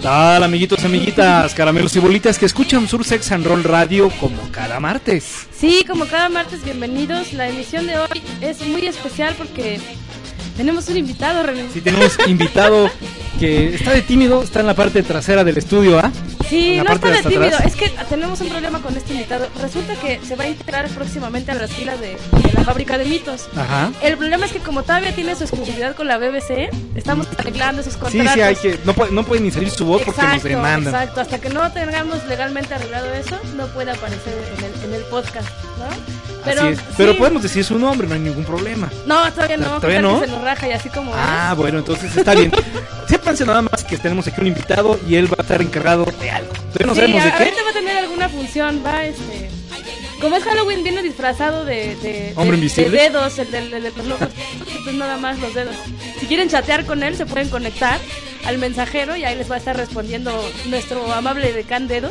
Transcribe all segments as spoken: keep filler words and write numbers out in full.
tal, amiguitos, amiguitas, caramelos y bolitas que escuchan Sur Sex and Roll Radio como cada martes? Sí, como cada martes, bienvenidos. La emisión de hoy es muy especial porque tenemos un invitado, René. Sí, tenemos invitado que está de tímido, está en la parte trasera del estudio, ¿ah? ¿eh? Sí, no está de tímido, atrás. es que tenemos un problema con este invitado. Resulta que se va a integrar próximamente a las filas de, de la fábrica de mitos. Ajá. El problema es que como todavía tiene su exclusividad con la B B C, estamos arreglando esos contratos. Sí, sí, hay que, no, puede, no puede ni salir su voz porque exacto, nos demandan. Exacto, hasta que no tengamos legalmente arreglado eso, no puede aparecer en el, en el podcast, ¿no? Pero, así es. Pero sí, podemos decir su nombre, no hay ningún problema. No, todavía no, todavía no. Se nos raja y así como Ah, es. bueno, entonces está bien. Sépanse nada más que tenemos aquí un invitado y él va a estar encargado de algo. Todavía no sí, sabemos de qué. Ahorita va a tener alguna función, va este... Como es Halloween, viene disfrazado de, de, ¿Hombre de, invisible? de dedos, el de, el de los locos. Pues nada más los dedos. Si quieren chatear con él, se pueden conectar al mensajero y ahí les va a estar respondiendo nuestro amable decán Dedos.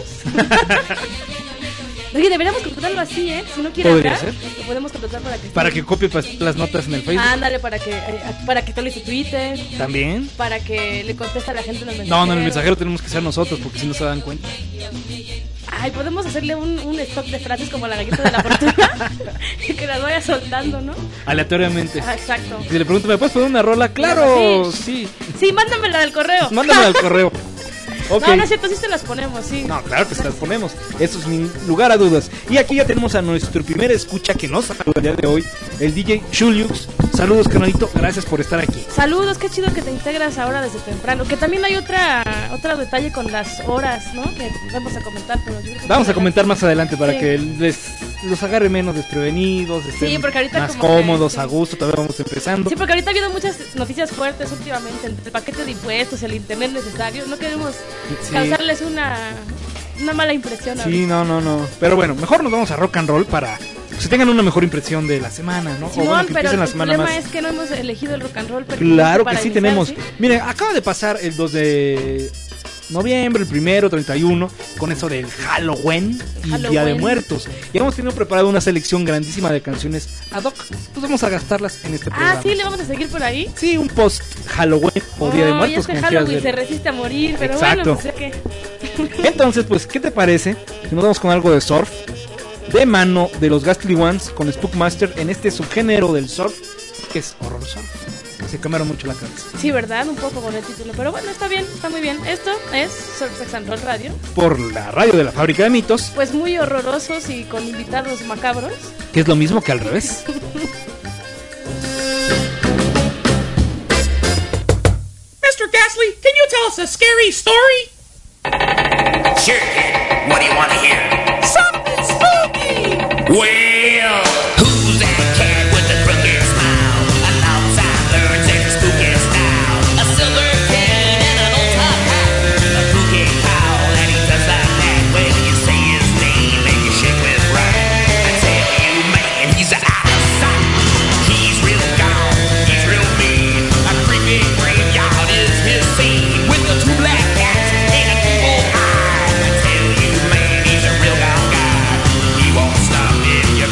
Oye, deberíamos contratarlo así, ¿eh? Si no quiere ¿podría hablar, ser? lo podemos contratar para que... Para que copie las notas en el Facebook. Ándale, para que, eh, para que actualice su Twitter. ¿También? Para que le conteste a la gente en el mensajero. No, no, en el mensajero tenemos que ser nosotros porque si no se dan cuenta. Ay, podemos hacerle un, un stock de frases como la galleta de la fortuna y que las vaya soltando, ¿no? Aleatoriamente. Ah, exacto. Si le pregunto, ¿me puedes poner una rola? ¡Claro! Sí. Sí. Sí, mándamela del correo. Mándamela al correo. Okay. No, no es cierto, sí se las ponemos, sí. No, claro que se las ponemos. Eso es sin lugar a dudas. Y aquí ya tenemos a nuestro primer escucha que nos saluda el día de hoy, el D J Julius. Saludos, canalito, gracias por estar aquí. Saludos, qué chido que te integras ahora desde temprano. Que también hay otra otro detalle con las horas, ¿no? Que vamos a comentar. Pero yo creo que vamos a comentar más adelante para sí. que les los agarre menos desprevenidos, estén sí, porque ahorita más como cómodos, que, sí. a gusto. Todavía vamos empezando. Sí, porque ahorita ha habido muchas noticias fuertes últimamente. El paquete de impuestos, el internet necesario. No queremos sí. causarles una, una mala impresión. Sí, no, no, no. Pero bueno, mejor nos vamos a rock and roll para que tengan una mejor impresión de la semana, ¿no? Simón, o bueno, que pero empiecen la el semana problema más. es que no hemos elegido el rock and roll. Claro que sí iniciar, tenemos. ¿sí? Miren, acaba de pasar el dos de noviembre, el primero, treinta y uno, con eso del Halloween y Halloween. Día de Muertos. Y hemos tenido preparado una selección grandísima de canciones ad hoc. Pues vamos a gastarlas en este programa. Ah, sí, le vamos a seguir por ahí. Sí, un post Halloween o oh, Día de y Muertos. este Halloween se resiste a morir, pero exacto. bueno, pues que... Entonces, pues, ¿qué te parece si nos vamos con algo de surf? De mano de los Ghastly Ones con Spookmaster en este subgénero del surf, que es horror surf. Se cambiaron mucho la cabeza. Sí, ¿verdad? Un poco con el título. Pero bueno, está bien, está muy bien. Esto es Surf Sex and Roll Radio. Por la radio de la Fábrica de Mitos. Pues muy horrorosos y con invitados macabros. Que es lo mismo que al revés. mister Ghastly, can you tell us a scary story? Sure, kid. What do you want to hear? Something spooky! Well, who's that cat with the crooked smile? An outsider and such a spooky style. A silver cane and an old top hat. A spooky cowl and he does like that. When you say his name and you shake with pride, I tell you, man, he's out of sight. He's real gone, he's real mean. A creepy graveyard is his scene. With the two black cats and an evil eye. I tell you, man, he's a real gone guy. He won't stop in your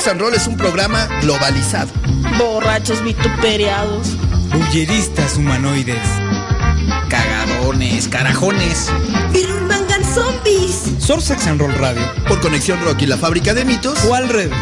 Sex and Roll es un programa globalizado. Borrachos vituperiados. Bulleristas humanoides. Cagadones, carajones. Virus mangan zombies. Sor Sex and Roll Radio. Por Conexión Rock y la Fábrica de Mitos. O al revés.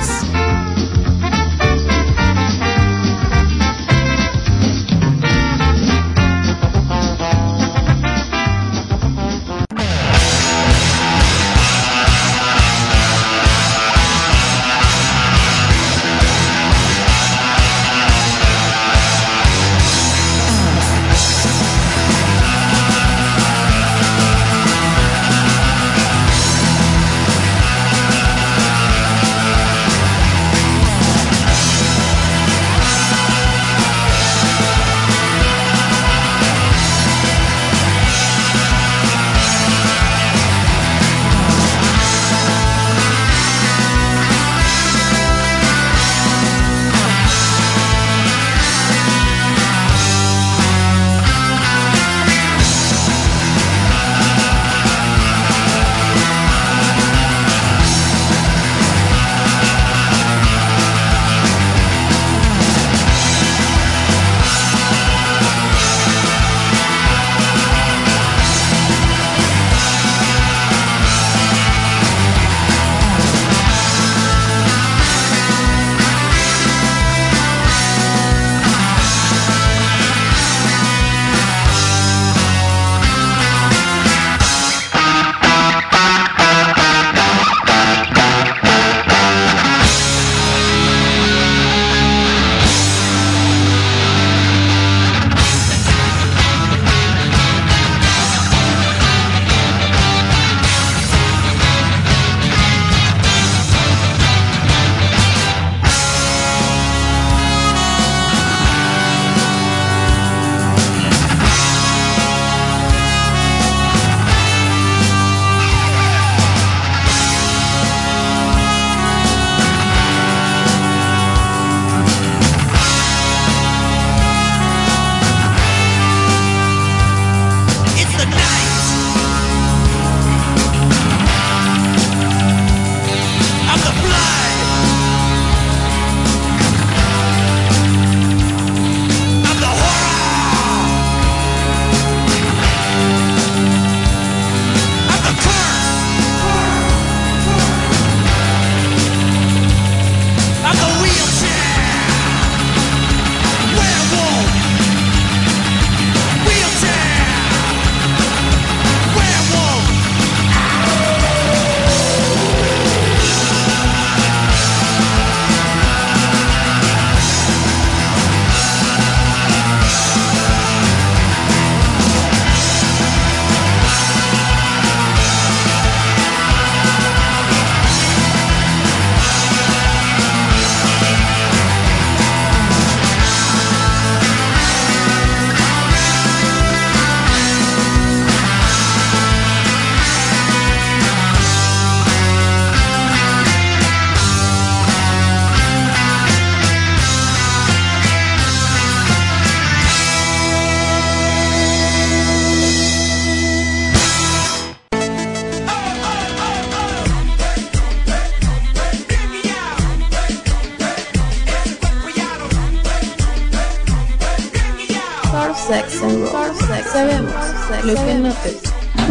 Sex and Roll. Sabemos lo que no te...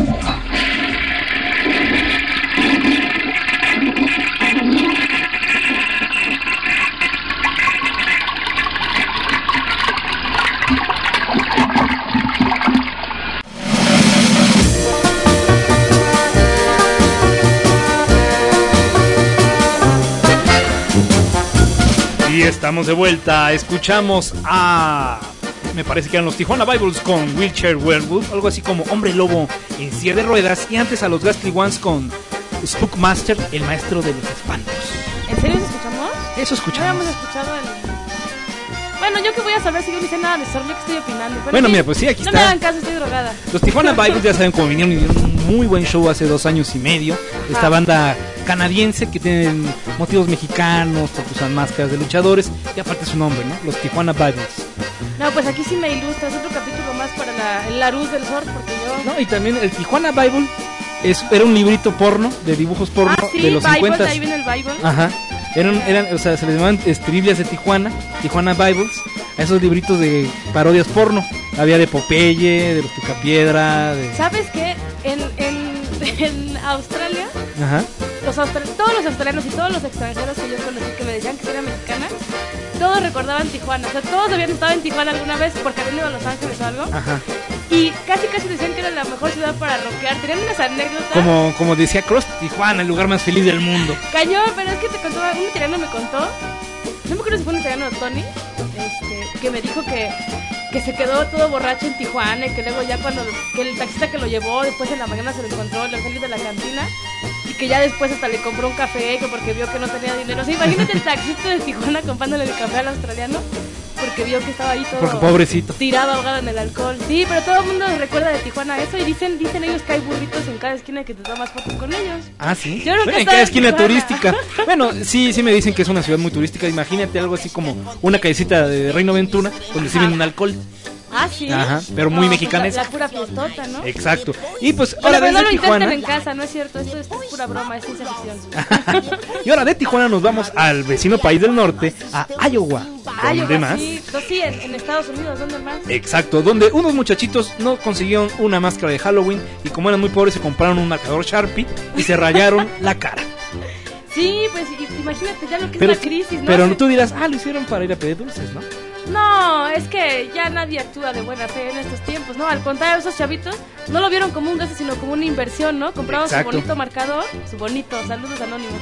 Y estamos de vuelta, escuchamos a... me parece que eran los Tijuana Bibles con Wheelchair Werewolf, algo así como Hombre Lobo en silla de ruedas, y antes a los Ghastly Ones con Spookmaster, el maestro de los espantos. ¿En serio eso escuchamos? Eso No escuchamos. habíamos escuchado el... Bueno, yo que voy a saber si yo no hice nada de Sor, yo que estoy opinando. Pero Bueno, sí, mira, pues sí, aquí no está. me hagan caso, estoy drogada. Los Tijuana Bibles ya saben cómo vinieron y dieron un muy buen show hace dos años y medio. Esta banda canadiense que tienen motivos mexicanos, porque usan máscaras de luchadores, y aparte su nombre, ¿no? Los Tijuana Bibles. No, pues aquí sí me ilustras otro capítulo más para la, la luz del Sor, porque yo... No, y también el Tijuana Bible es, era un librito porno, de dibujos porno Ah, sí, de los Bible, cincuenta. de ahí viene el Bible. Ajá. Eran, eran, o sea, se les llamaban este, Biblias de Tijuana, Tijuana Bibles, a esos libritos de parodias porno. Había de Popeye, de los Picapiedra, de... ¿Sabes qué? En, en, en Australia, Ajá. los austra- todos los australianos y todos los extranjeros que yo conocí que me decían que era mexicana, todos recordaban Tijuana. O sea, todos habían estado en Tijuana alguna vez porque habían ido a Los Ángeles o algo. Ajá. Y casi casi decían que era la mejor ciudad para rockear. Tenían unas anécdotas. Como, como decía Cross, Tijuana, el lugar más feliz del mundo. Cañón, pero es que te contó, un italiano me contó, no me acuerdo si fue un italiano o Tony, este, que me dijo que, que se quedó todo borracho en Tijuana y que luego ya cuando, que el taxista que lo llevó, después en la mañana se lo encontró al salir de la cantina y que ya después hasta le compró un café, que porque vio que no tenía dinero. O sea, imagínate el taxista de Tijuana comprándole el café al australiano porque vio que estaba ahí todo Porque pobrecito. tirado, ahogado en el alcohol. Sí, pero todo el mundo recuerda de Tijuana eso y dicen dicen ellos que hay burritos en cada esquina y que te tomas fotos con ellos. Ah, sí. Yo nunca Bueno, he en estado cada en esquina Tijuana. turística. Bueno, sí, sí me dicen que es una ciudad muy turística. Imagínate algo así como una callecita de Reino Ventura donde sirven un alcohol. Ah, sí. Ajá, pero muy No, pues, mexicana la, esa. la pura fiestota, ¿no? Exacto. Y pues Bueno, ahora pero no desde lo intenten Tijuana. en casa, no es cierto. Esto es pura broma, es ciencia ficción. Y ahora de Tijuana nos vamos al vecino país del norte, a Iowa. Ay, ¿Dónde ojo, más? sí, no, sí, en, en Estados Unidos, ¿dónde más? Exacto, donde unos muchachitos no consiguieron una máscara de Halloween y como eran muy pobres se compraron un marcador Sharpie y se rayaron la cara. Sí, pues i- imagínate ya lo que Pero, es la crisis, ¿no? pero Sí. tú dirás, ah, lo hicieron para ir a pedir dulces, ¿no? No, es que ya nadie actúa de buena fe en estos tiempos, ¿no? Al contrario, esos chavitos no lo vieron como un gasto, sino como una inversión, ¿no? Compraron Exacto. su bonito marcador, su bonito, saludos anónimos.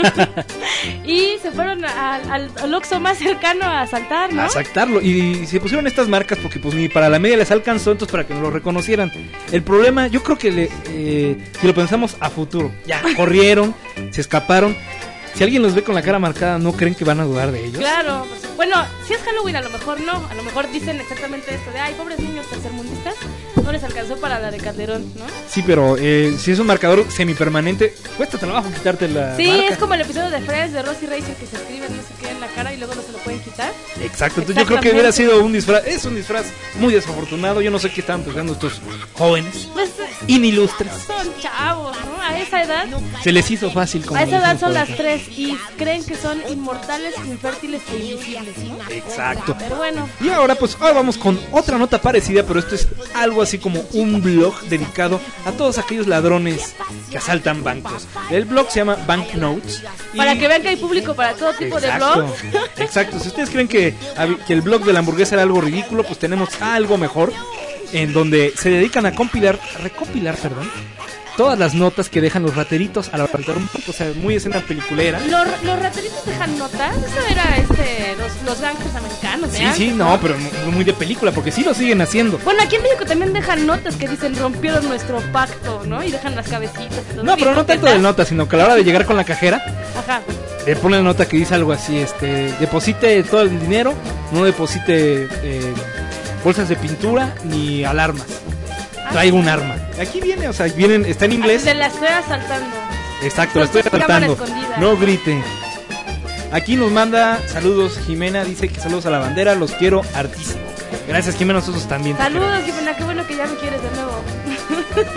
Y se fueron al, al, al Oxxo más cercano a asaltar, ¿no? A asaltarlo. Y se pusieron estas marcas porque pues ni para la media les alcanzó, entonces para que no lo reconocieran. El problema, yo creo que le, eh, si lo pensamos a futuro, ya corrieron, se escaparon. Si alguien los ve con la cara marcada, ¿no creen que van a dudar de ellos? Claro, pues, bueno, si es Halloween a lo mejor no, a lo mejor dicen exactamente esto de, ay, pobres niños tercermundistas, no les alcanzó para la de Calderón, ¿no? Sí, pero eh, si es un marcador semipermanente, cuesta trabajo quitarte la Sí, marca. es como el episodio de Friends de Rosie Rachel que se escriben no sé qué en la cara y luego no se lo pueden quitar. Exacto, entonces yo creo que hubiera sido un disfraz, es un disfraz muy desafortunado, yo no sé qué estaban pensando estos jóvenes, Pues inilustres. son chavos, ¿no? A esa edad, Se les hizo fácil como a esa edad decimos son por las acá. tres y creen que son inmortales, infértiles e invisibles, ¿no? Exacto. Pero bueno, Y ahora pues ahora vamos con otra nota parecida, pero esto es algo así como un blog dedicado a todos aquellos ladrones que asaltan bancos. El blog se llama Banknotes. y- para que vean que hay público para todo tipo de Exacto, blogs. exacto. Si ustedes creen que, que el blog de la hamburguesa era algo ridículo, pues tenemos algo mejor, en donde se dedican a compilar, recopilar, perdón, todas las notas que dejan los rateritos a la hora de asaltar un banco. O sea, muy escena peliculera. Los, los rateritos dejan notas, eso era este, los, los gangsters americanos, Sí, ¿eh? sí, no, pero mu- muy de película, porque sí lo siguen haciendo. Bueno, aquí en México también dejan notas que dicen rompieron nuestro pacto, ¿no? Y dejan las cabecitas y todo. No, pero no tanto de notas, sino que a la hora de llegar con la cajera, Ajá. le ponen la nota que dice algo así, este, deposite todo el dinero, no deposite eh, bolsas de pintura ni alarmas. Traigo un arma. Aquí viene, o sea, vienen, está en inglés. Se la estoy asaltando. Exacto, la Son estoy sus cámaras asaltando. escondidas. No grite. Aquí nos manda saludos Jimena, dice que saludos a la bandera, los quiero hartísimo. Gracias Jimena, nosotros también. te Saludos, Jimena, qué bueno que ya me quieres de nuevo.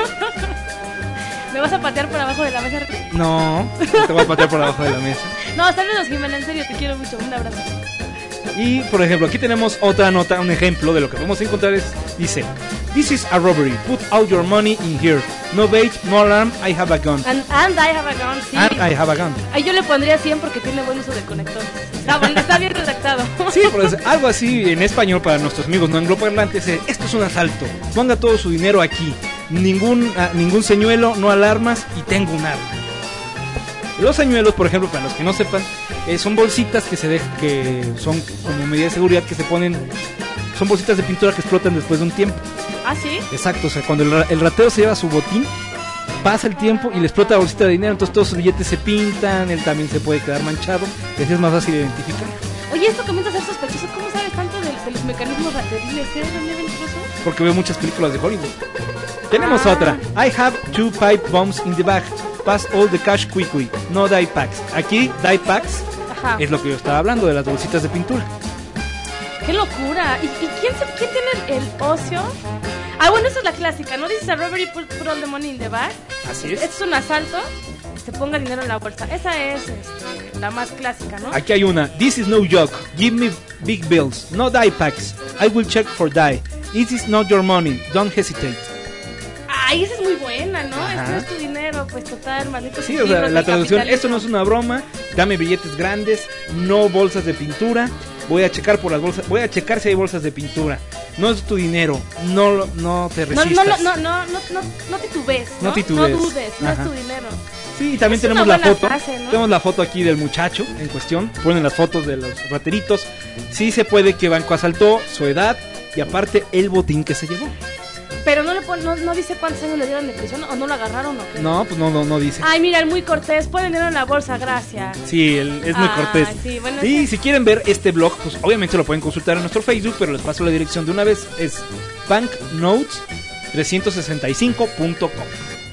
¿Me vas a patear por abajo de la mesa? queremos. No, te voy a patear por abajo de la mesa. No, saludos, Jimena, en serio, te quiero mucho. Un abrazo. Y por ejemplo, aquí tenemos otra nota, un ejemplo de lo que podemos encontrar es, dice, this is a robbery, put all your money in here, no bait, no alarm, I have a gun. And, and I have a gun, sí. And I have a gun. Ahí yo le pondría cien porque tiene buen uso de conector. Está, bueno, está bien redactado. Sí, pues algo así en español para nuestros amigos no angloparlantes, eh, esto es un asalto, ponga todo su dinero aquí, ningún, ah, ningún señuelo, no alarmas y tengo un arma. Los señuelos, por ejemplo, para los que no sepan, eh, son bolsitas que se dejan, que son como medida de seguridad que se ponen, son bolsitas de pintura que explotan después de un tiempo. ¿Ah, sí? Exacto, o sea, cuando el, ra- el ratero se lleva su botín, pasa el tiempo y le explota la bolsita de dinero, entonces todos sus billetes se pintan, él también se puede quedar manchado, y así es más fácil identificar. Oye, esto comienza a ser sospechoso. ¿Cómo sabes tanto de, de los mecanismos rateriles? ¿Eres un mentiroso? Porque veo muchas películas de Hollywood. Tenemos Ah. otra. I have two pipe bombs in the bag. Pass all the cash quickly. No die packs. Aquí, die packs Ajá. es lo que yo estaba hablando de las bolsitas de pintura. ¡Qué locura! ¿Y, y quién, se, quién tiene el, el ocio? Ah, bueno, esa es la clásica, ¿no? Dices a robbery, put, put all the money in the bag. Así Esto es un asalto. este, ponga dinero en la bolsa. Esa es este, la más clásica, ¿no? Aquí hay una. This is no joke. Give me big bills. No die packs. I will check for die. This is not your money. Don't hesitate. Ay, esa es muy buena, ¿no? Ajá. Esto no es tu dinero, pues total, maldito. Sí, o sea, la traducción, esto no es una broma, dame billetes grandes, no bolsas de pintura, voy a checar por las bolsas, voy a checar si hay bolsas de pintura. No es tu dinero, no no te No, resistas. no, no, no, no, no, no titubees, ¿no? No titubees. No dudes, no Ajá. es tu dinero. Sí, y también Es tenemos una la buena foto, frase, ¿no? tenemos la foto aquí del muchacho en cuestión, ponen las fotos de los rateritos. Sí se puede que Banco asaltó, su edad y aparte el botín que se llevó. Pero no le pon, no, no dice cuántos años le dieron de prisión o no lo agarraron o qué. No, pues no, no, no dice. Ay, mira, el muy cortés, pon dinero en la bolsa, gracias. Sí, el- es muy Ay, cortés. sí, bueno, y ese- si quieren ver este blog, pues obviamente lo pueden consultar en nuestro Facebook, pero les paso la dirección de una vez. Es banknotes trescientos sesenta y cinco punto com.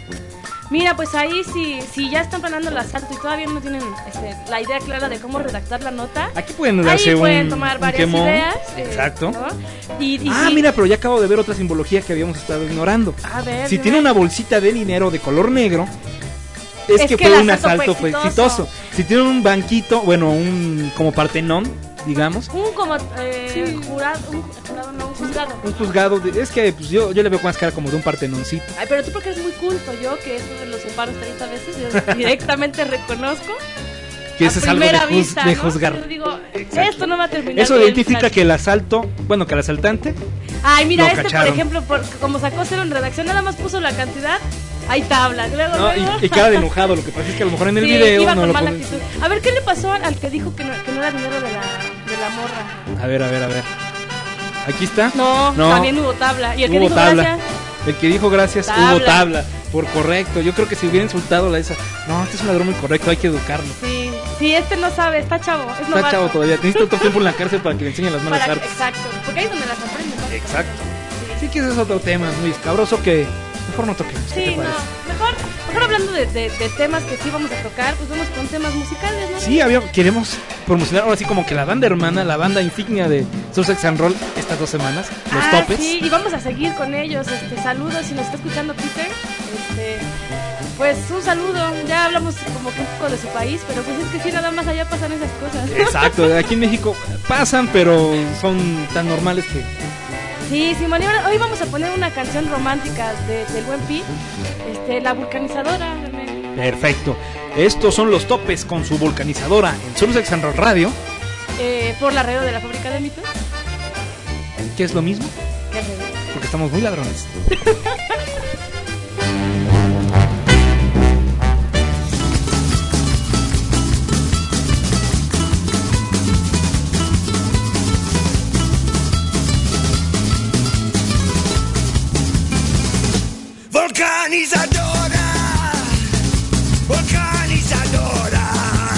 Mira, pues ahí si, si ya están planeando el asalto y todavía no tienen este, la idea clara de cómo redactar la nota, Aquí pueden ahí darse pueden un, tomar un varias quemón. ideas. eh, Exacto. ¿no? Y, y Ah, sí, mira, pero ya acabo de ver otra simbología que habíamos estado ignorando. a ver, Si dime. tiene una bolsita de dinero de color negro, es, Es que, que fue el un asalto asalto, fue fue exitoso. exitoso. Si tiene un banquito, bueno, un como Partenón, digamos, Un como eh, Sí. jurado, un jurado, no, un juzgado. un juzgado, de- es que pues, yo, yo le veo más cara como de un Partenoncito. Ay, pero tú porque eres muy culto, yo que esto de los separos treinta veces, yo directamente reconozco. Que a ese es algo de, primera juz- vista, de ¿no? juzgar. Yo digo, Exacto. esto no va a terminar Eso bien, identifica muchacho. que el asalto, bueno, que el asaltante, Ay, mira, lo este cacharon. por ejemplo, por, como sacó cero en redacción, nada más puso la cantidad, hay tabla. Luego, ¿no? luego. y, y cara de enojado, lo que pasa es que a lo mejor en el Sí, video iba no con lo mala ponen. actitud. A ver, ¿qué le pasó al, al que dijo que no, que no era dinero de la, de la morra? A ver, a ver, a ver. Aquí está. No, No. también hubo tabla. Y el que Hubo dijo tabla. gracias, El que dijo gracias, Tabla. hubo tabla. Por correcto. Yo creo que si hubiera insultado la esa, no, este es un ladrón muy correcto, hay que educarlo. sí, sí, este no sabe, está chavo, es Está novato. chavo todavía. Necesita otro tiempo en la cárcel para que le enseñen las malas Para- artes. Exacto, porque ahí es donde las aprenden. ¿no? Exacto. Sí que ese es otro tema muy escabroso que mejor no toquemos. ¿Qué Sí, te no, parece? mejor, mejor hablando de, de, de temas que sí vamos a tocar, pues vamos con temas musicales, ¿no? Sí, había, queremos promocionar ahora sí como que la banda hermana, la banda insignia de Sussex and Roll estas dos semanas, los Ah, topes. sí, y vamos a seguir con ellos. Este, saludos si nos está escuchando Peter. Este, pues un saludo. Ya hablamos como que un poco de su país, pero pues es que sí, nada más allá pasan esas cosas. Exacto, aquí en México pasan, pero son tan normales que... Sí, Simón, y ahora- hoy vamos a poner una canción romántica de, del buen Pi, este, la vulcanizadora. René. Perfecto. Estos son los topes con su vulcanizadora en Sussex and Roll Radio, Eh, por la radio de la fábrica de mitos. que es lo mismo, ¿Qué al revés? porque estamos muy ladrones. Vulcanizadora, vulcanizadora,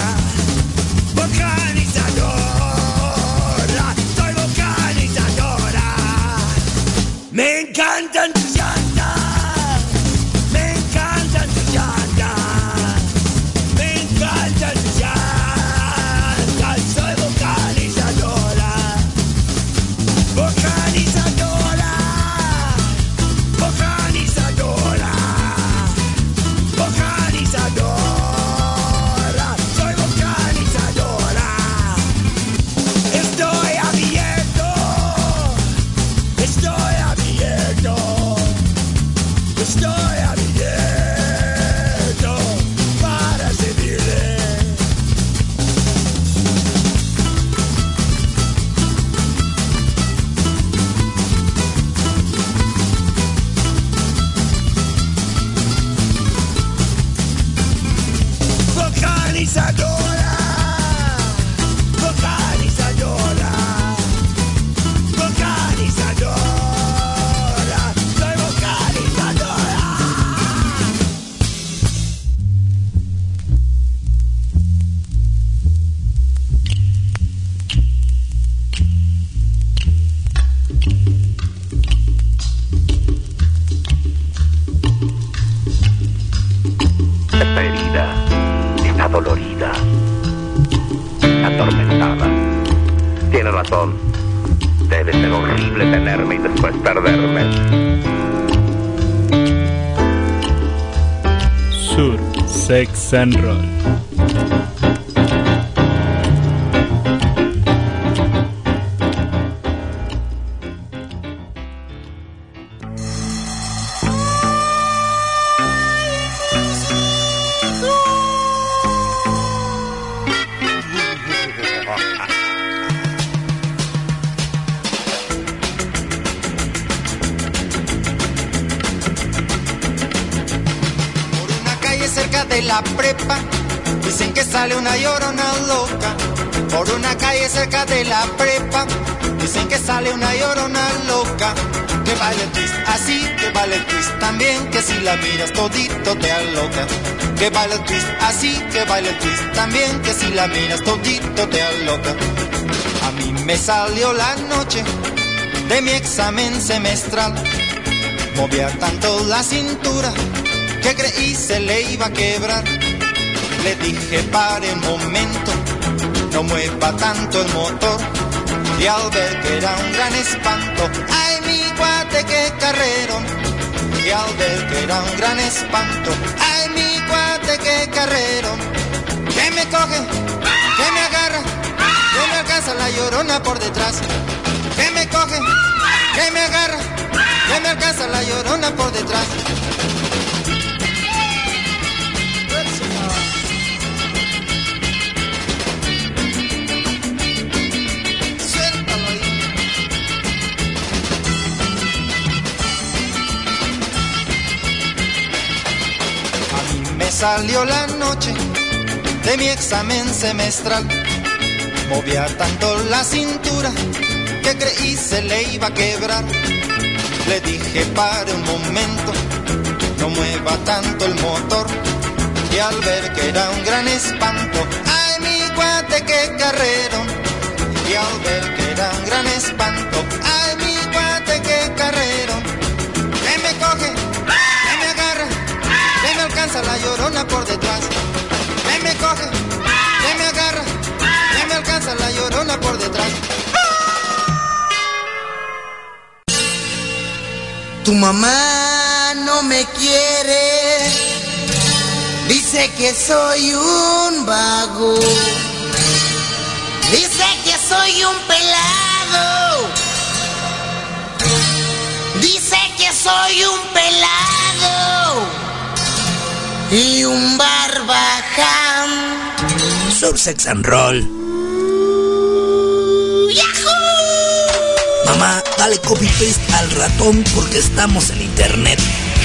vulcanizadora, soy vulcanizadora. Me encantan tus llantas, me encantan tus llantas, me encantan tus llantas, soy vulcanizadora, vulcanizadora. Vulcanizadora, vulcanizadora, soy vulcanizadora. Estoy abierto, estoy abierto, estoy abierto para servirle. Vulcanizadora, vulcanizadora, vulcanizadora, soy vulcanizadora. Esta herida está dolorida, atormentada. Tiene razón. Debe ser horrible tenerme y después perderme. Sur Sex and Roll. La prepa, dicen que sale una llorona loca. Por una calle cerca de la prepa, dicen que sale una llorona loca. Que baila el twist así, que baila el twist también, que si la miras todito te aloca. Que baila el twist así, que baila el twist también, que si la miras todito te aloca. A mí me salió la noche de mi examen semestral. Movía tanto la cintura que creí se le iba a quebrar. Le dije pare un momento, no mueva tanto el motor. Y al ver que era un gran espanto, ay mi guate qué carrerón. Y al ver que era un gran espanto, ay mi guate qué carrerón. Que me coge, que me agarra, que me alcanza la llorona por detrás. Que me coge, que me agarra, que me alcanza la llorona por detrás. Me salió la noche de mi examen semestral. Movía tanto la cintura que creí se le iba a quebrar. Le dije pare un momento, no mueva tanto el motor. Y al ver que era un gran espanto, ay mi guate qué carrerón. Y al ver que era un gran espanto, ay mi guate qué carrerón. Que me coge, que me agarra, que me alcanza la llorona por detrás. Que me coge, que me agarra, que me alcanza la llorona por detrás. Tu mamá no me quiere, dice que soy un vago, dice que soy un pelado, dice que soy un pelado y un barbaján. Sur Sex and Roll. ¡Yahoo! Mamá, dale copy paste al ratón porque estamos en internet.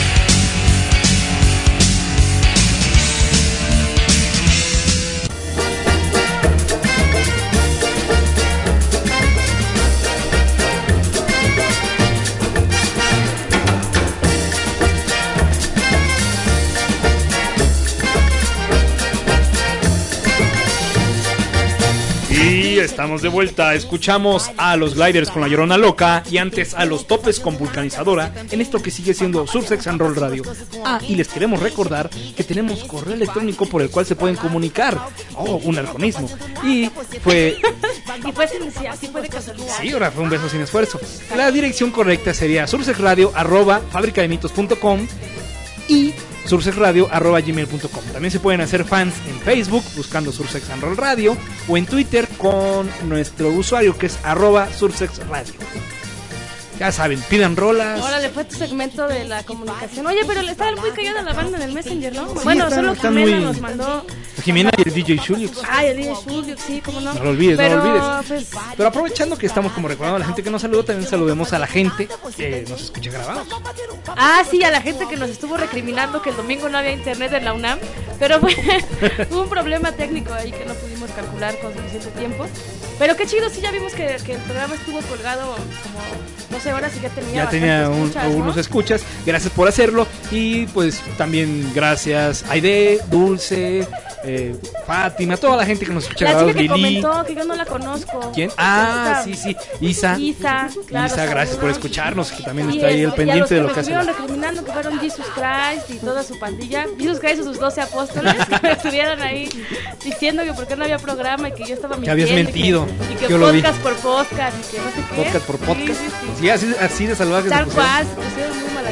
Y estamos de vuelta, escuchamos a los Gliders con La Llorona Loca y antes a los Topes con Vulcanizadora en esto que sigue siendo Sur Sex and Roll Radio. Ah, y les queremos recordar que tenemos correo electrónico por el cual se pueden comunicar. Oh, un arconismo. Y fue... y fue sin necesidad, así fue de casualidad. Sí, ahora fue un beso sin esfuerzo. La dirección correcta sería sursexradio arroba fabricademitos punto com y sursexradio arroba gmail punto com. También se pueden hacer fans en Facebook buscando Sursex and Roll Radio o en Twitter con nuestro usuario que es arroba sursexradio. Ya saben, pidan rolas. Órale, fue tu segmento de la comunicación. Oye, pero le estaba muy callada la banda en el Messenger, ¿no? Sí, bueno, está, solo está Jimena muy... nos mandó. Jimena y el D J Julius. Ay, el D J Julius, sí, cómo no. No lo olvides, pero, no lo olvides. Pues... Pero aprovechando que estamos como recordando a la gente que nos saludó, también saludemos a la gente que nos escucha grabados. Ah, sí, a la gente que nos estuvo recriminando que el domingo no había internet en la UNAM. Pero fue un problema técnico ahí que no pudimos calcular con suficiente tiempo. Pero qué chido, sí, ya vimos que, que el programa estuvo colgado como doce horas y ya tenía, ya tenía un, escuchas, unos ¿no? escuchas. Gracias por hacerlo. Y pues también gracias a Aide, Dulce, eh, Fátima, toda la gente que nos escucha la grabados. chica que Lili. comentó, que yo no la conozco. ¿Quién? Ah, Isa. sí, sí, Isa. Isa, claro, Isa, gracias saludos. por escucharnos, que también Y está ahí el- el pendiente y a de los lo que que hace. me estuvieron recriminando que fueron Jesus Christ y toda su pandilla. Jesus Christ y sus doce apóstoles que me estuvieron ahí diciendo que por qué no había programa y que yo estaba mintiendo. Que habías mentido. Y que, y que Yo lo vi. podcast por podcast y que no sé qué. Podcast por podcast. Sí, sí, sí. Sí, así, así de salvajes. Tal se pusieron. cual, se pusieron muy mala copa, sí.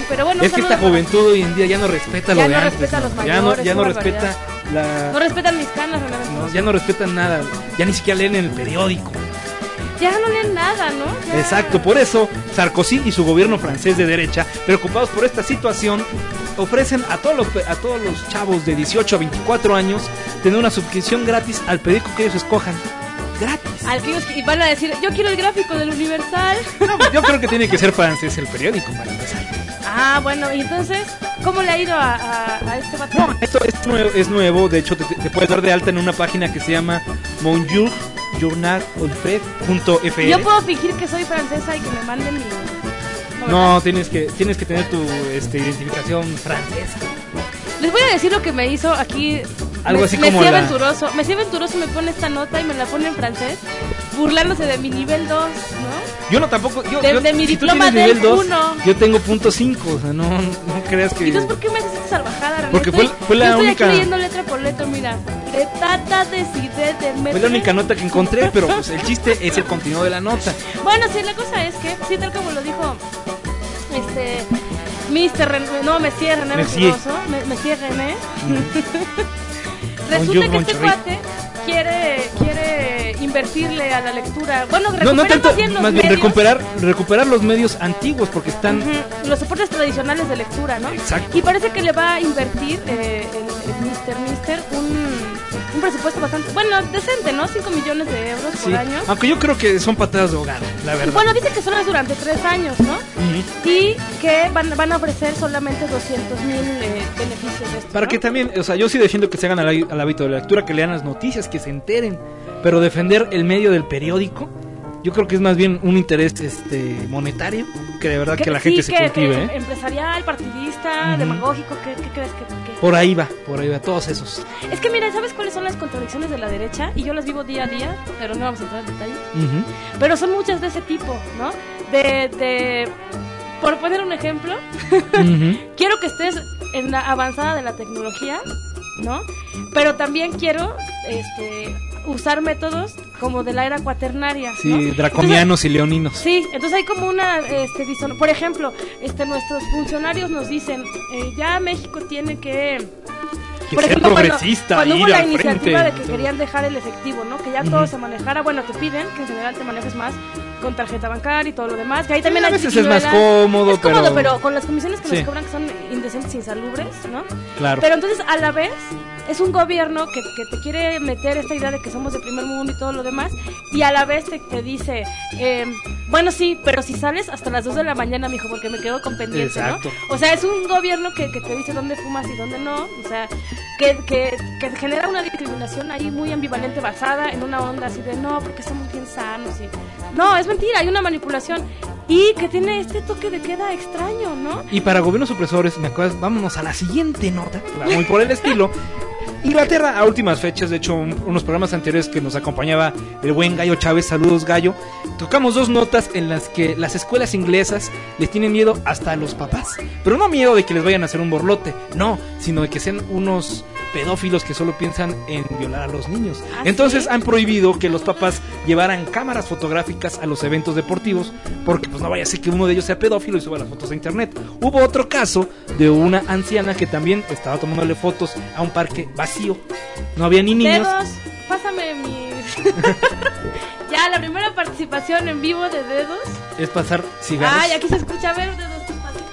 pero bueno. Es que esta juventud hoy en día ya no respeta lo ya de no antes. respeta a los ¿no? mayores, Ya no, ya no qué respeta barbaridad. la... No respetan mis canas, no, ya no respetan nada. Ya ni siquiera leen el periódico. Ya no leen nada, ¿no? Ya... Exacto, por eso Sarkozy y su gobierno francés de derecha, preocupados por esta situación, ofrecen a todos los a todos los chavos de dieciocho a veinticuatro años tener una suscripción gratis al periódico que ellos escojan. Gratis. Al que ellos, y van a decir, yo quiero el gráfico del Universal. No, yo creo que tiene que ser francés el periódico para empezar. Ah, bueno, y entonces, ¿cómo le ha ido a, a, a este vato? No, esto es nuevo, es nuevo, de hecho te, te puedes dar de alta en una página que se llama Bonjour Journal Olfred punto f r. Yo puedo fingir que soy francesa y que me manden mi... No, tienes que tienes que tener tu este, identificación francesa. Les voy a decir lo que me hizo aquí. Algo me, así como Messi la... Aventuroso. Messi Aventuroso me pone esta nota y me la pone en francés, burlándose de mi nivel dos, ¿no? Yo no tampoco... Yo, de, yo, de mi si diploma tú tienes del nivel uno. dos, yo tengo punto cinco, o sea, no, no creas que... ¿Y entonces por qué me haces esta salvajada, René? Porque estoy, fue, fue la yo estoy única... aquí leyendo letra por letra, mira. De tata de cide de me... Fue la única nota que encontré, pero pues, el chiste es el contenido de la nota. Bueno, sí, la cosa es que, sí, tal como lo dijo... Este... mister René... No, Monsieur René Aventuroso. Monsieur René. Resulta Bonjour, que este Monchorri. cuate quiere quiere invertirle a la lectura. Bueno, No, recuperar no tanto, más bien los más bien medios, recuperar, recuperar los medios antiguos porque están... uh-huh, los soportes tradicionales de lectura, ¿no? Exacto. Y parece que le va a invertir eh, el, el mister Mister un, un presupuesto bastante, bueno, decente, ¿no? cinco millones de euros Sí, por año. aunque yo creo que son patadas de hogar, la verdad. Bueno, dice que solo es durante tres años, ¿no? Uh-huh. Y que van, van a ofrecer solamente doscientos mil eh, beneficios de esto, Para ¿no? que también, o sea, yo sí defiendo que se hagan al, al hábito de la lectura, que lean las noticias, que se enteren, pero defender el medio del periódico, yo creo que es más bien un interés este monetario, que de verdad que, que la sí, gente se que, cultive, que ¿eh? Empresarial, partidista, Uh-huh. demagógico, ¿qué, qué crees que, que...? Por ahí va, por ahí va, todos esos. Es que mira, ¿sabes cuáles son las contradicciones de la derecha? Y yo las vivo día a día, pero no vamos a entrar en detalle. Uh-huh. Pero son muchas de ese tipo, ¿no? De, de por poner un ejemplo, Uh-huh. quiero que estés en la avanzada de la tecnología, ¿no? Pero también quiero este, usar métodos como de la era cuaternaria, Sí, ¿no? draconianos Entonces, y leoninos. sí, entonces hay como una este, dison- por ejemplo, este, nuestros funcionarios nos dicen, eh, ya México tiene que... Que Por ser ejemplo, cuando, progresista, cuando ir hubo la al iniciativa frente. de que querían dejar el efectivo, ¿no? Que ya Ujú. todo se manejara, bueno, te piden que en general te manejes más con tarjeta bancaria y todo lo demás, que ahí Sí, también a hay veces es más individualidad. cómodo, es cómodo, pero- pero con las comisiones que Sí. nos cobran que son indecentes, insalubres, ¿no? Claro. Pero entonces, a la vez, es un gobierno que, que te quiere meter esta idea de que somos de primer mundo y todo lo demás, y a la vez te, te dice, eh, bueno, sí, pero si sales hasta las dos de la mañana, mijo, porque me quedo con pendiente, Exacto. ¿no? O sea, es un gobierno que, que te dice dónde fumas y dónde no, o sea, que, que, que genera una discriminación ahí muy ambivalente basada en una onda así de no, porque estamos bien sanos y... No, es mentira, hay una manipulación y que tiene este toque de queda extraño, ¿no? Y para gobiernos opresores, me acuerdas, vámonos a la siguiente nota, muy por el estilo. Inglaterra, a últimas fechas, de hecho, un- unos programas anteriores que nos acompañaba el buen Gallo Chávez, saludos Gallo, tocamos dos notas en las que las escuelas inglesas les tienen miedo hasta a los papás. Pero no miedo de que les vayan a hacer un borlote, no, sino de que sean unos pedófilos que solo piensan en violar a los niños. ¿Ah, Entonces sí? han prohibido que los papás llevaran cámaras fotográficas a los eventos deportivos, porque pues no vaya a ser que uno de ellos sea pedófilo y suba las fotos a internet. Hubo otro caso de una anciana que también estaba tomándole fotos a un parque vacío. No había ni niños. Dedos, pásame mis... Ya, la primera participación en vivo de Dedos. Es pasar cigarros. Ay, aquí se escucha, a ver, Dedos,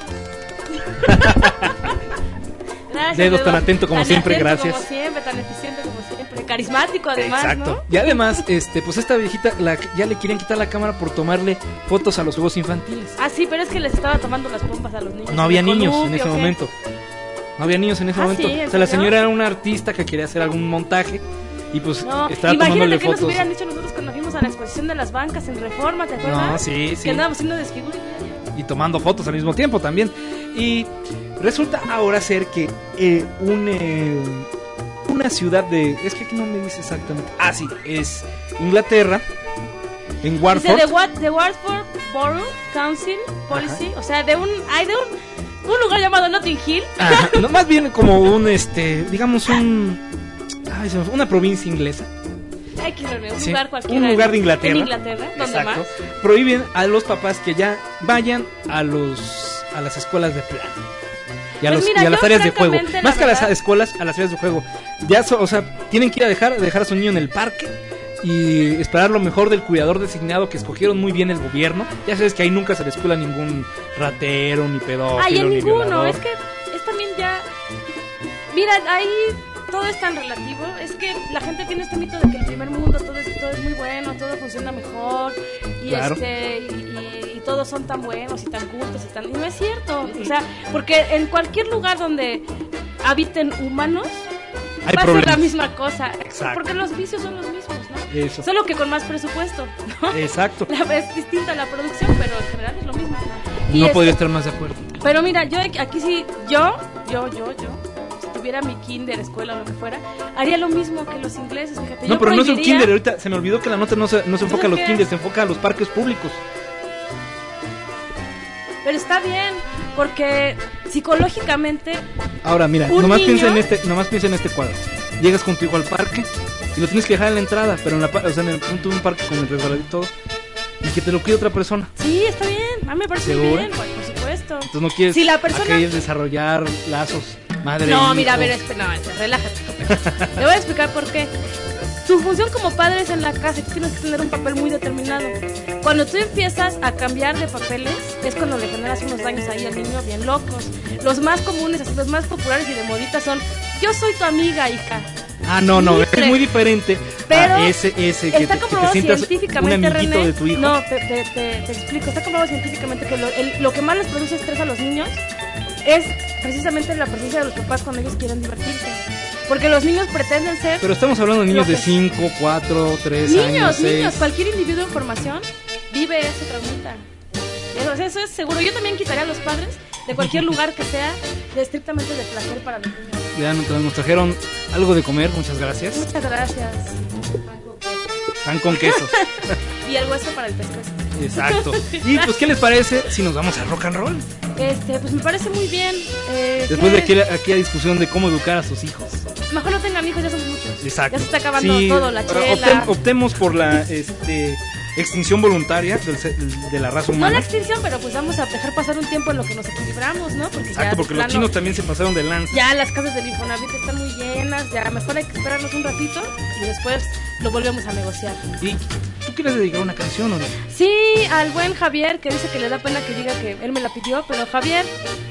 tus pasitos. Gracias, Dedos tan atento como Tan siempre, atento gracias. Como siempre, tan eficiente como siempre. Carismático además, Exacto. Y además, este, pues esta viejita la, ya le querían quitar la cámara por tomarle fotos a los juegos infantiles. ¿no? Ah, sí, pero es que les estaba tomando las pompas a los niños. No había ¿El niños en columpio, ese qué? momento. No había niños en ese Ah, momento. ¿sí? ¿En O sea, la serio? señora era una artista que quería hacer algún montaje y pues No, estaba imagínate tomándole que nos fotos. hubieran dicho nosotros cuando fuimos a la exposición de las bancas en Reforma, ¿te acuerdas? No, sí, sí. Que andábamos haciendo desfiguro. Y tomando fotos al mismo tiempo también. Y resulta ahora ser que eh, un, eh, una ciudad de... Es que aquí no me dice exactamente. Ah, sí, es Inglaterra, en Watford. Dice de, Wat, de Watford Borough Council Policy, o sea, de un... Hay de un, un lugar llamado Notting Hill. Ajá, no, más bien como un, este, digamos un... Ay, se me fue, una provincia inglesa. X, un Sí, lugar cualquiera. un lugar en- de Inglaterra. En Inglaterra, ¿dónde Exacto. más? Prohíben a los papás que ya vayan a los a las escuelas de plan. Y a, Pues los, mira, y a las yo áreas de juego. francamente, Más la que a las verdad- escuelas, a las áreas de juego. Ya, so- o sea, tienen que ir a dejar, dejar a su niño en el parque y esperar lo mejor del cuidador designado que escogieron muy bien el gobierno. Ya sabes que ahí nunca se les cuela ningún ratero, ni pedófilo, Ay, en ni ninguno, violador. es que es también ya... Mira, ahí todo es tan relativo, es que la gente tiene este mito de que el primer mundo todo es, todo es muy bueno, todo funciona mejor, y Claro. este y, y- y todos son tan buenos y tan cultos y tan... Y no es cierto, o sea, porque en cualquier lugar donde habiten humanos Hay va a ser problemas. la misma cosa, Exacto. porque los vicios son los mismos, ¿no? Eso. Solo que con más presupuesto, ¿no? Exacto. La- es distinta la producción, pero en general es lo mismo. Y No este- podría estar más de acuerdo. pero mira, yo aquí sí, yo, yo, yo, yo, si tuviera mi kinder, escuela o lo que fuera, haría lo mismo que los ingleses, fíjate. No, yo pero no es un prohibiría- kinder. Ahorita se me olvidó que la nota no se, no se enfoca a los qué? kinders, se enfoca a los parques públicos. Pero está bien, porque psicológicamente, Ahora, mira, ¿Un nomás niño? piensa en este, nomás piensa en este cuadro. Llegas con tu hijo al parque y lo tienes que dejar en la entrada, pero en la, pa- o sea, en el punto de un parque con el resbaladito y todo, y que te lo cuide otra persona. sí, está bien, a mí me parece muy ¿Segura? bien, pues, por supuesto. Entonces no quieres Si la persona- aquel desarrollar lazos madre No, hijo. mira, a ver, esp- no, relájate. Te voy a explicar por qué. Tu función como padre es en la casa y tú tienes que tener un papel muy determinado. Cuando tú empiezas a cambiar de papeles, es cuando le generas unos daños ahí al niño bien locos. Los más comunes, así, los más populares y de modita son: yo soy tu amiga, hija. Ah, no, no, Simple. es muy diferente Pero a ese, ese que, está te, que te comprobado sientas un científicamente, amiguito René. de tu hijo. No, te, te, te- te explico. Está comprobado científicamente que lo, el- lo que más les produce estrés a los niños es precisamente la presencia de los papás cuando ellos quieren divertirse. Porque los niños pretenden ser... Pero estamos hablando de niños lo de que- cinco, cuatro, tres años, Niños, seis. niños, cualquier individuo en formación vive ese traumita. Eso, eso es seguro. Yo también quitaría a los padres de cualquier lugar que sea de estrictamente de placer para los niños. Ya nos, nos trajeron algo de comer, muchas gracias. Muchas gracias. Pan con queso. Y el hueso para el pescuezo. Exacto. Y pues, ¿qué les parece si nos vamos a rock and roll? Este, pues me parece muy bien. Eh, Después de ¿qué? aquí, aquí a discusión de cómo educar a sus hijos. Mejor no tengan hijos, ya son muchos. Exacto. Ya se está acabando Sí, todo, la ahora chela. optem- optemos por la este, extinción voluntaria del se- de la raza No humana. la extinción, pero pues vamos a dejar pasar un tiempo en lo que nos equilibramos, ¿no? Porque Exacto, ya, porque de los plano, chinos también se pasaron de lanza. ya las casas del Infonavit están muy llenas, ya mejor hay que esperarnos un ratito y después lo volvemos a negociar. ¿Y tú quieres dedicar una canción o no? Sí, al buen Javier, que dice que le da pena que diga que él me la pidió, pero Javier,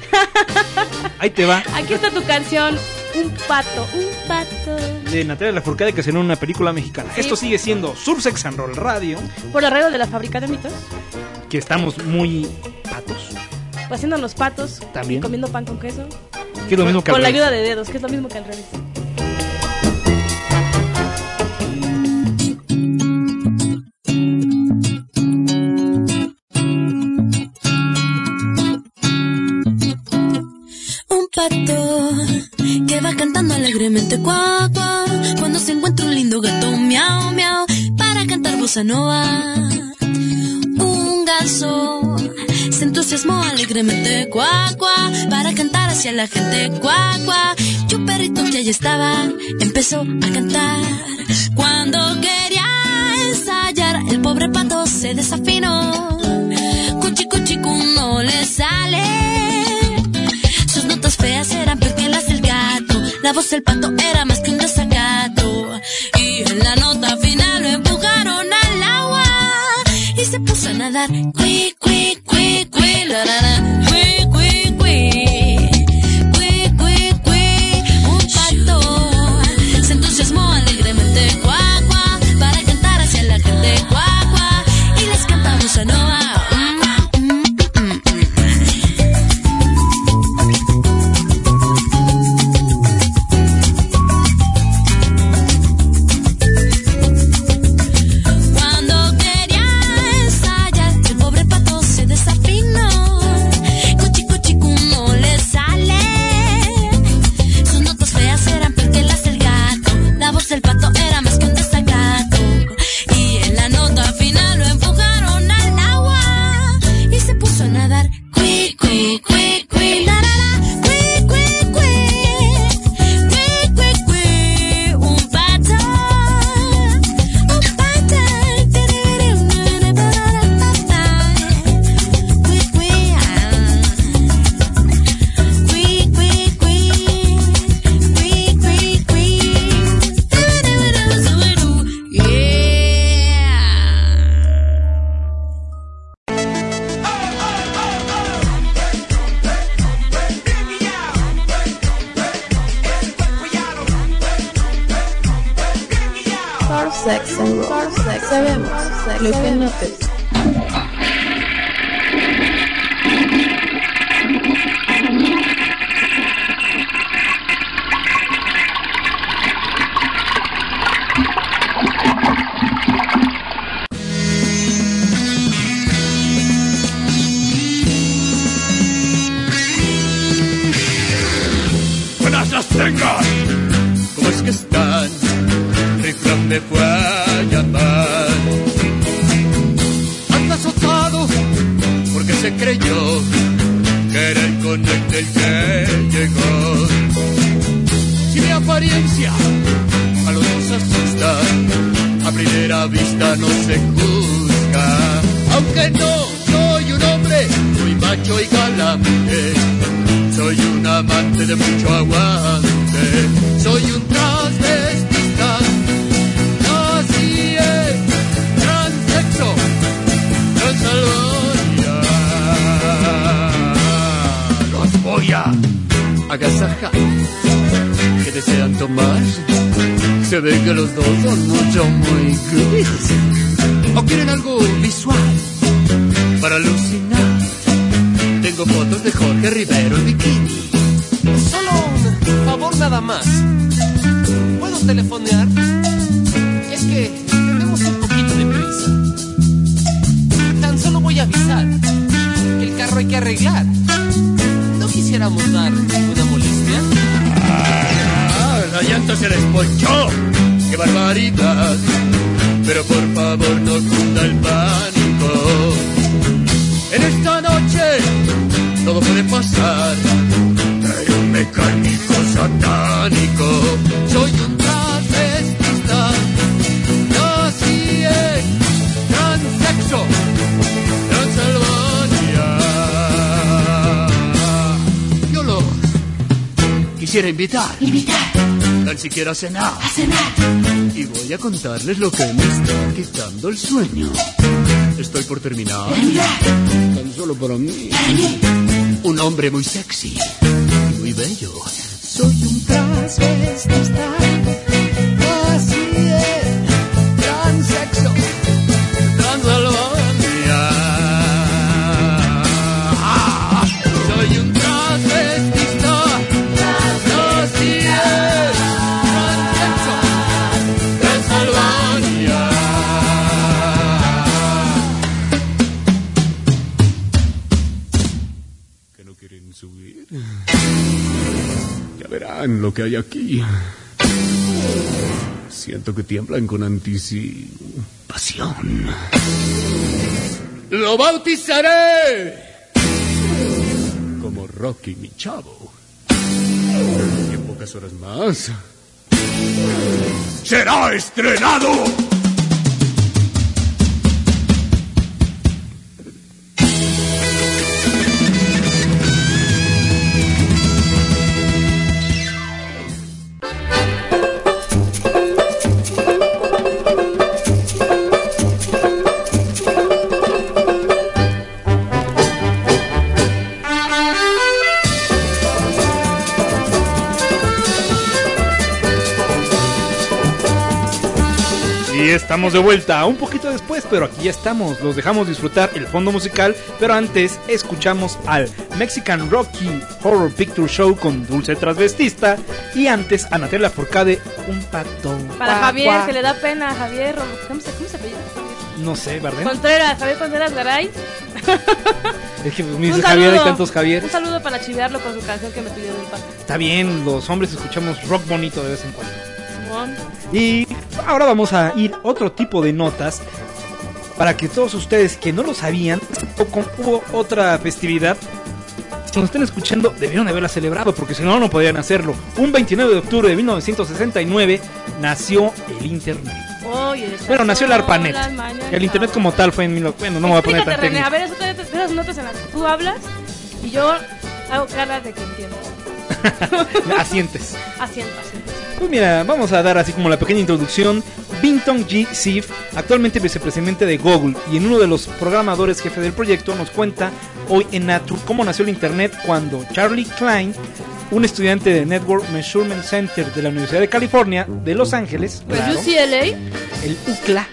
Ahí te va. aquí está tu canción, Un pato, un pato. De Natalia Lafourcade, que será una película mexicana. Sí. Esto sigue siendo Sursex and Roll Radio, Por la radio de la fábrica de mitos, que estamos muy patos. haciéndonos patos, También. y comiendo pan con queso. Que es lo mismo que al Con la revés. ayuda de dedos, que es lo mismo que al revés. Un pato que va cantando alegremente cuá, cuá, cuando se encuentra un lindo gato miau, miau, para cantar bossa nova. Un ganso se entusiasmó alegremente cuá, cuá, para cantar hacia la gente cuá, cuá, y un perrito que allí estaba empezó a cantar. Cuando quería ensayar, el pobre pato se desafinó. Cuchi cuchi cu no le sale. Sus notas feas eran peor que las del gato. La voz del pato era más que un desacato. Y en la nota final lo empujaron al agua y se puso a nadar. Cui, cui, cui, cui, la, la, la. Cui, cui, cui. Cui, cui, cui. Un pato se entusiasmó alegremente, cuá, cuá, para cantar hacia la gente, cuá, cuá, y les canta bossa nova. Mm, mm, mm, mm. Cuando quería ensayar, el pobre pato se desafinó. Sabemos lo que no te... Buenas las tengan. ¿Cómo es que están? Riflan me fue a llamar. Anda azotado porque se creyó que era el conecte el que llegó. Si mi apariencia a los dos asusta, a primera vista no se juzga. Aunque no soy un hombre muy macho y galante, soy un amante de mucho aguante, soy un transvestista, así es, transexo, transalvania. Los voy a agasajar, que desean tomar, se ve que los dos son mucho, muy good. O quieren algo visual para alucinar. Tengo fotos de Jorge Rivero en bikini. Solo un favor nada más. ¿Puedo telefonear? Es que tenemos un poquito de prisa. Tan solo voy a avisar que el carro hay que arreglar. ¿No quisiéramos dar una molestia? Ah, la llanta se les ponchó. ¡Qué barbaridad! Pero por favor no cunda el pánico. En esta noche todo puede pasar. Hay un mecánico satánico. Soy un transvestista. Así es. Transexo. Transalvania. Yo lo quisiera invitar. Invitar. Tan siquiera a cenar. A cenar. Y voy a contarles lo que me está quitando el sueño. Estoy por terminar. Tan solo para mí. Un hombre muy sexy y muy bello. Soy un transvestista. Así es. Transexo. Transalvania. Ah, soy un transvestista. Así es. Transexo. Transalvania. Subir. Ya verán lo que hay aquí. Siento que tiemblan con anticipación. Lo bautizaré como Rocky, mi chavo. Y en pocas horas más será estrenado. Estamos de vuelta, un poquito después, pero aquí ya estamos. Los dejamos disfrutar el fondo musical, pero antes escuchamos al Mexican Rocky Horror Picture Show con Dulce Transvestista y antes a Natalia Forcade, Un Pato. Para cuá, Javier, cuá. Que le da pena a Javier. ¿Cómo se, cómo se apellida? No sé, ¿Bardem? Contreras, Javier Contreras Garay. Es que me dice Javier, hay tantos Javier. Un saludo para chivearlo con su canción que me pidió del Pato. Está bien, los hombres escuchamos rock bonito de vez en cuando. Y ahora vamos a ir otro tipo de notas para que todos ustedes que no lo sabían, hubo otra festividad. Si nos están escuchando, debieron haberla celebrado porque si no, no podían hacerlo. Un veintinueve de octubre de mil novecientos sesenta y nueve nació el Internet. Oye, bueno, nació el ARPANET. El Internet como tal fue en mil... Bueno, no me voy a poner tan René, técnico. A ver, esas, esas notas en las que tú hablas y yo hago cara de que entiendo. Asientes. Asiento, asiento. Pues mira, vamos a dar así como la pequeña introducción. Vinton G. Cerf, actualmente vicepresidente de Google y en uno de los programadores jefe del proyecto, nos cuenta hoy en Nature cómo nació el Internet cuando Charlie Klein, un estudiante de Network Measurement Center de la Universidad de California de Los Ángeles, pues claro, U C L A, el U C L A, U C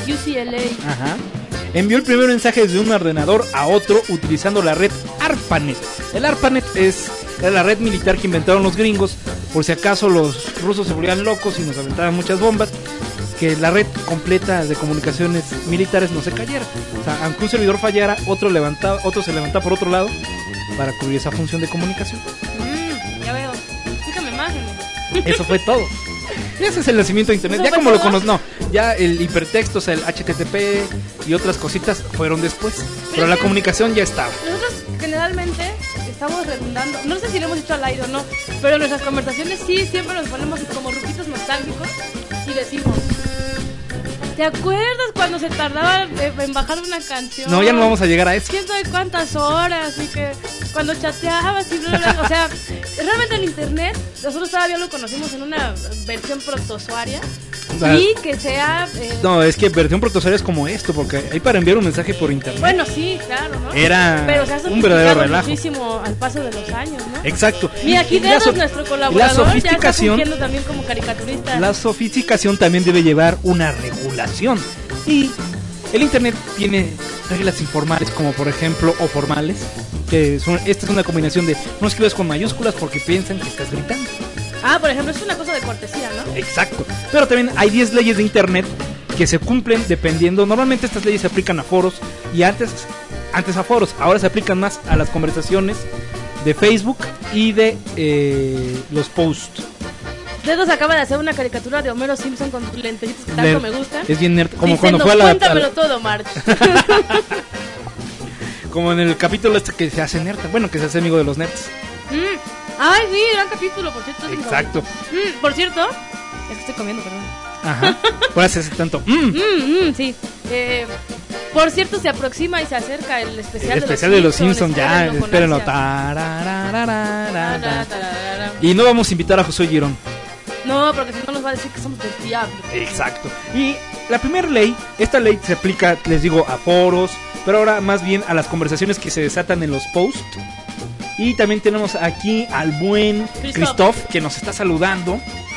U C L A. Ajá. Envió el primer mensaje desde un ordenador a otro utilizando la red ARPANET. El ARPANET es la red militar que inventaron los gringos por si acaso los rusos se volvían locos y nos aventaban muchas bombas, que la red completa de comunicaciones militares no se cayera. O sea, aunque un servidor fallara, otro levantaba, otro se levantaba por otro lado para cubrir esa función de comunicación. Mm, ya veo. Explícame más, amigo. Eso fue todo. Ese es el nacimiento de internet. Ya como lo conoces, no, ya el hipertexto, o sea, el H T T P y otras cositas fueron después. Pero la comunicación ya estaba. Nosotros generalmente estamos redundando, no sé si lo hemos hecho al aire o no, pero en nuestras conversaciones sí, siempre nos ponemos como ruquitos nostálgicos y decimos: ¿te acuerdas cuando se tardaba en bajar una canción? No, ya no vamos a llegar a eso. ¿Quién sabe cuántas horas? Y que cuando chateabas y bla, bla, bla. O sea, realmente el internet, nosotros todavía lo conocimos en una versión protozoaria. Y que sea... Eh... No, es que versión protozoaria es como esto, porque hay para enviar un mensaje por internet. Bueno, sí, claro, ¿no? Era Pero se ha un verdadero relajo. muchísimo al paso de los años, ¿no? Exacto. Mira, aquí Dedos, so nuestro colaborador, la sofisticación, ya está también como caricaturista. La sofisticación también debe llevar una regulación. Y el internet tiene reglas informales, como por ejemplo, o formales, que son, esta es una combinación de no escribes con mayúsculas porque piensan que estás gritando. Ah, por ejemplo, es una cosa de cortesía, ¿no? Exacto. Pero también hay diez leyes de internet que se cumplen dependiendo. Normalmente estas leyes se aplican a foros y antes, antes a foros. Ahora se aplican más a las conversaciones de Facebook y de eh, los posts. Dedos acaba de hacer una caricatura de Homero Simpson con lentecitos que tanto me gustan. Es bien nerd, como diciendo, cuando fue a la... Cuéntamelo a la... todo, March. Como en el capítulo este que se hace nerd. Bueno, que se hace amigo de los nerds. Mm. Ay, sí, gran capítulo, por cierto. Exacto. Mm, por cierto, es que estoy comiendo, perdón. Ajá. Por eso hace tanto. Mm. Mm, mm, sí. Eh, por cierto, se aproxima y se acerca el especial, el especial de los Simpsons. Ya, espérenlo. Y no vamos a invitar a Josué Girón. No, porque si no nos va a decir que somos del diablo. Exacto. Y la primera ley, esta ley se aplica, les digo, a foros, pero ahora más bien a las conversaciones que se desatan en los posts. Y también tenemos aquí al buen Christoph, que nos está saludando.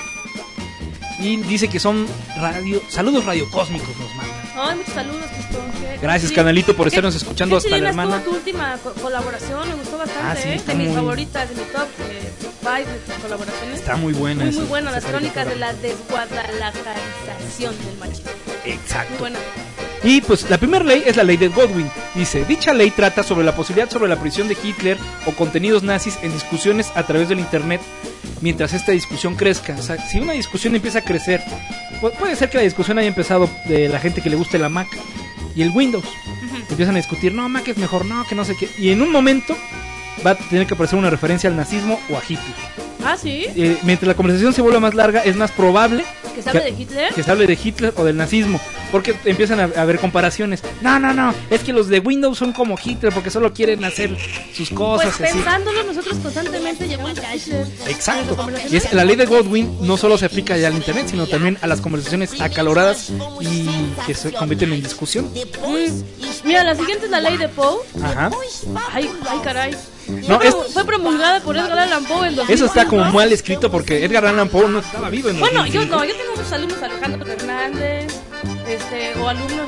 Y dice que son radio, saludos radiocósmicos nos manda. Ay, muchos saludos, Christoph. Gracias, sí. canalito, por estarnos escuchando hasta la hermana. Tu última co colaboración me gustó bastante, ah, sí, ¿eh? De mis muy... favoritas, de mi top eh, five de tus colaboraciones. Está muy buena. Muy, esa, muy buena, las caricatura. crónicas de la desguadalajarización del machismo. Exacto. Muy buena. Y pues la primera ley es la ley de Godwin. Dice, dicha ley trata sobre la posibilidad sobre la prisión de Hitler o contenidos nazis en discusiones a través del internet mientras esta discusión crezca. O sea, si una discusión empieza a crecer, puede ser que la discusión haya empezado de la gente que le guste la Mac y el Windows. Uh-huh. Empiezan a discutir, no, Mac es mejor, no, que no sé qué. Y en un momento va a tener que aparecer una referencia al nazismo o a Hitler. Ah, ¿sí? Eh, mientras la conversación se vuelva más larga, es más probable ¿que se hable de Hitler? Que se hable de Hitler o del nazismo. Porque empiezan a, a haber comparaciones. No, no, no, es que los de Windows son como Hitler porque solo quieren hacer sus cosas. Pues así. Pensándolo nosotros constantemente llegamos a Hitler. Exacto. Y es, la ley de Godwin no solo se aplica ya al internet, sino también a las conversaciones acaloradas y que se convierten en discusión. Mm. Mira, la siguiente es la ley de Poe. Ajá. Ay, ay, caray. No, fue, es... fue promulgada por Edgar Allan Poe en dos mil cinco. Eso está como mal escrito porque Edgar Allan Poe no estaba vivo en Bueno, dos mil cinco. yo no, yo tengo muchos alumnos, Alejandro Fernández, este, o alumnos,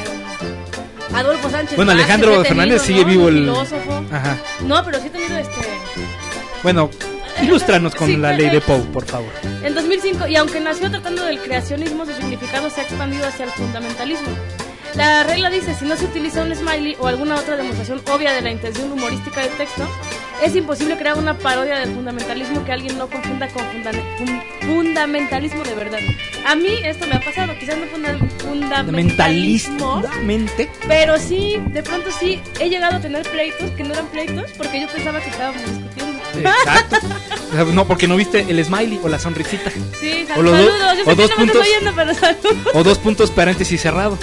este, Adolfo Sánchez. Bueno, Vázquez, Alejandro tenido, Fernández ¿no? sigue vivo el filósofo. Ajá. No, pero sí he tenido este. Bueno, ilústranos con sí, la ley de Poe, por favor. En dos mil cinco, y aunque nació tratando del creacionismo, su significado se ha expandido hacia el fundamentalismo. La regla dice, si no se utiliza un smiley o alguna otra demostración obvia de la intención humorística del texto, es imposible crear una parodia del fundamentalismo que alguien no confunda con funda fun fundamentalismo de verdad. A mí esto me ha pasado, quizás no funda fundamentalismo, pero sí, de pronto sí, he llegado a tener pleitos que no eran pleitos porque yo pensaba que estábamos discutiendo. Exacto. No, porque no viste el smiley o la sonrisita. Sí, o los saludos, do yo sé o que dos no puntos, me estoy oyendo, pero saludos. O dos puntos paréntesis cerrado.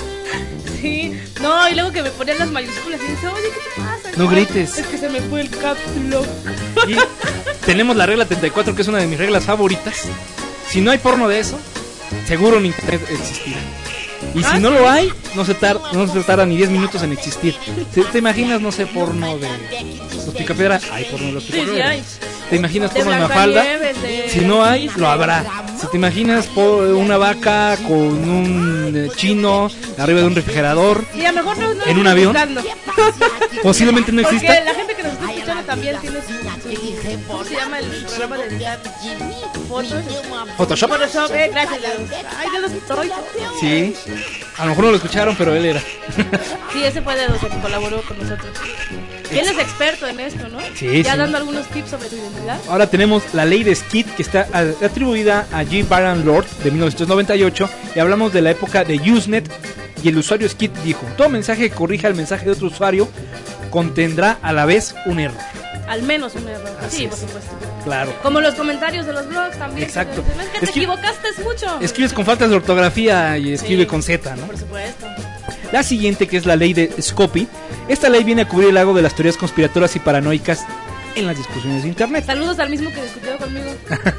Sí, no, y luego que me ponían las mayúsculas y dice, oye, ¿qué te pasa? No grites. Es que se me fue el capítulo. Y tenemos la regla treinta y cuatro, que es una de mis reglas favoritas. Si no hay porno de eso, seguro en internet existirá. Y ah, si no ¿sí? lo hay, no se, tar no se tarda ni diez minutos en existir. ¿Te, te imaginas, no sé, porno de los Picapiedra? Hay porno de los Picapiedra. Sí, sí te imaginas De porno de Mafalda. Blancanieves, de- Si no hay, lo habrá. Si te imaginas por una vaca con un eh, chino arriba de un refrigerador, Y a lo mejor no, no ¿en un estoy avión? buscando. posiblemente no Porque exista. la gente que nos está escuchando también tiene su, su- ¿cómo se llama el programa de editar fotos? Photoshop. Photoshop, eh, gracias Dedos. Ay, Dedos, estoy. Sí, a lo mejor no lo escucharon, pero él era. Sí, ese fue Dedos el que colaboró con nosotros. Y él es experto en esto, ¿no? Sí, ya sí. dando algunos tips sobre su identidad. Ahora tenemos la ley de Skid, que está a- atribuida a G. Barron Lord de mil novecientos noventa y ocho, y hablamos de la época de Usenet, y el usuario Skid dijo: todo mensaje que corrija el mensaje de otro usuario contendrá a la vez un error. Al menos un error. Así sí, es. por supuesto. Claro. Como los comentarios de los blogs también. Exacto. Que dicen, es que te Escri- equivocaste mucho. Escribes con faltas de ortografía y escribe Sí. con Z, ¿no? Por supuesto. La siguiente, que es la ley de Scopy. Esta ley viene a cubrir el lago de las teorías conspiratorias y paranoicas en las discusiones de internet. Saludos al mismo que discutió conmigo.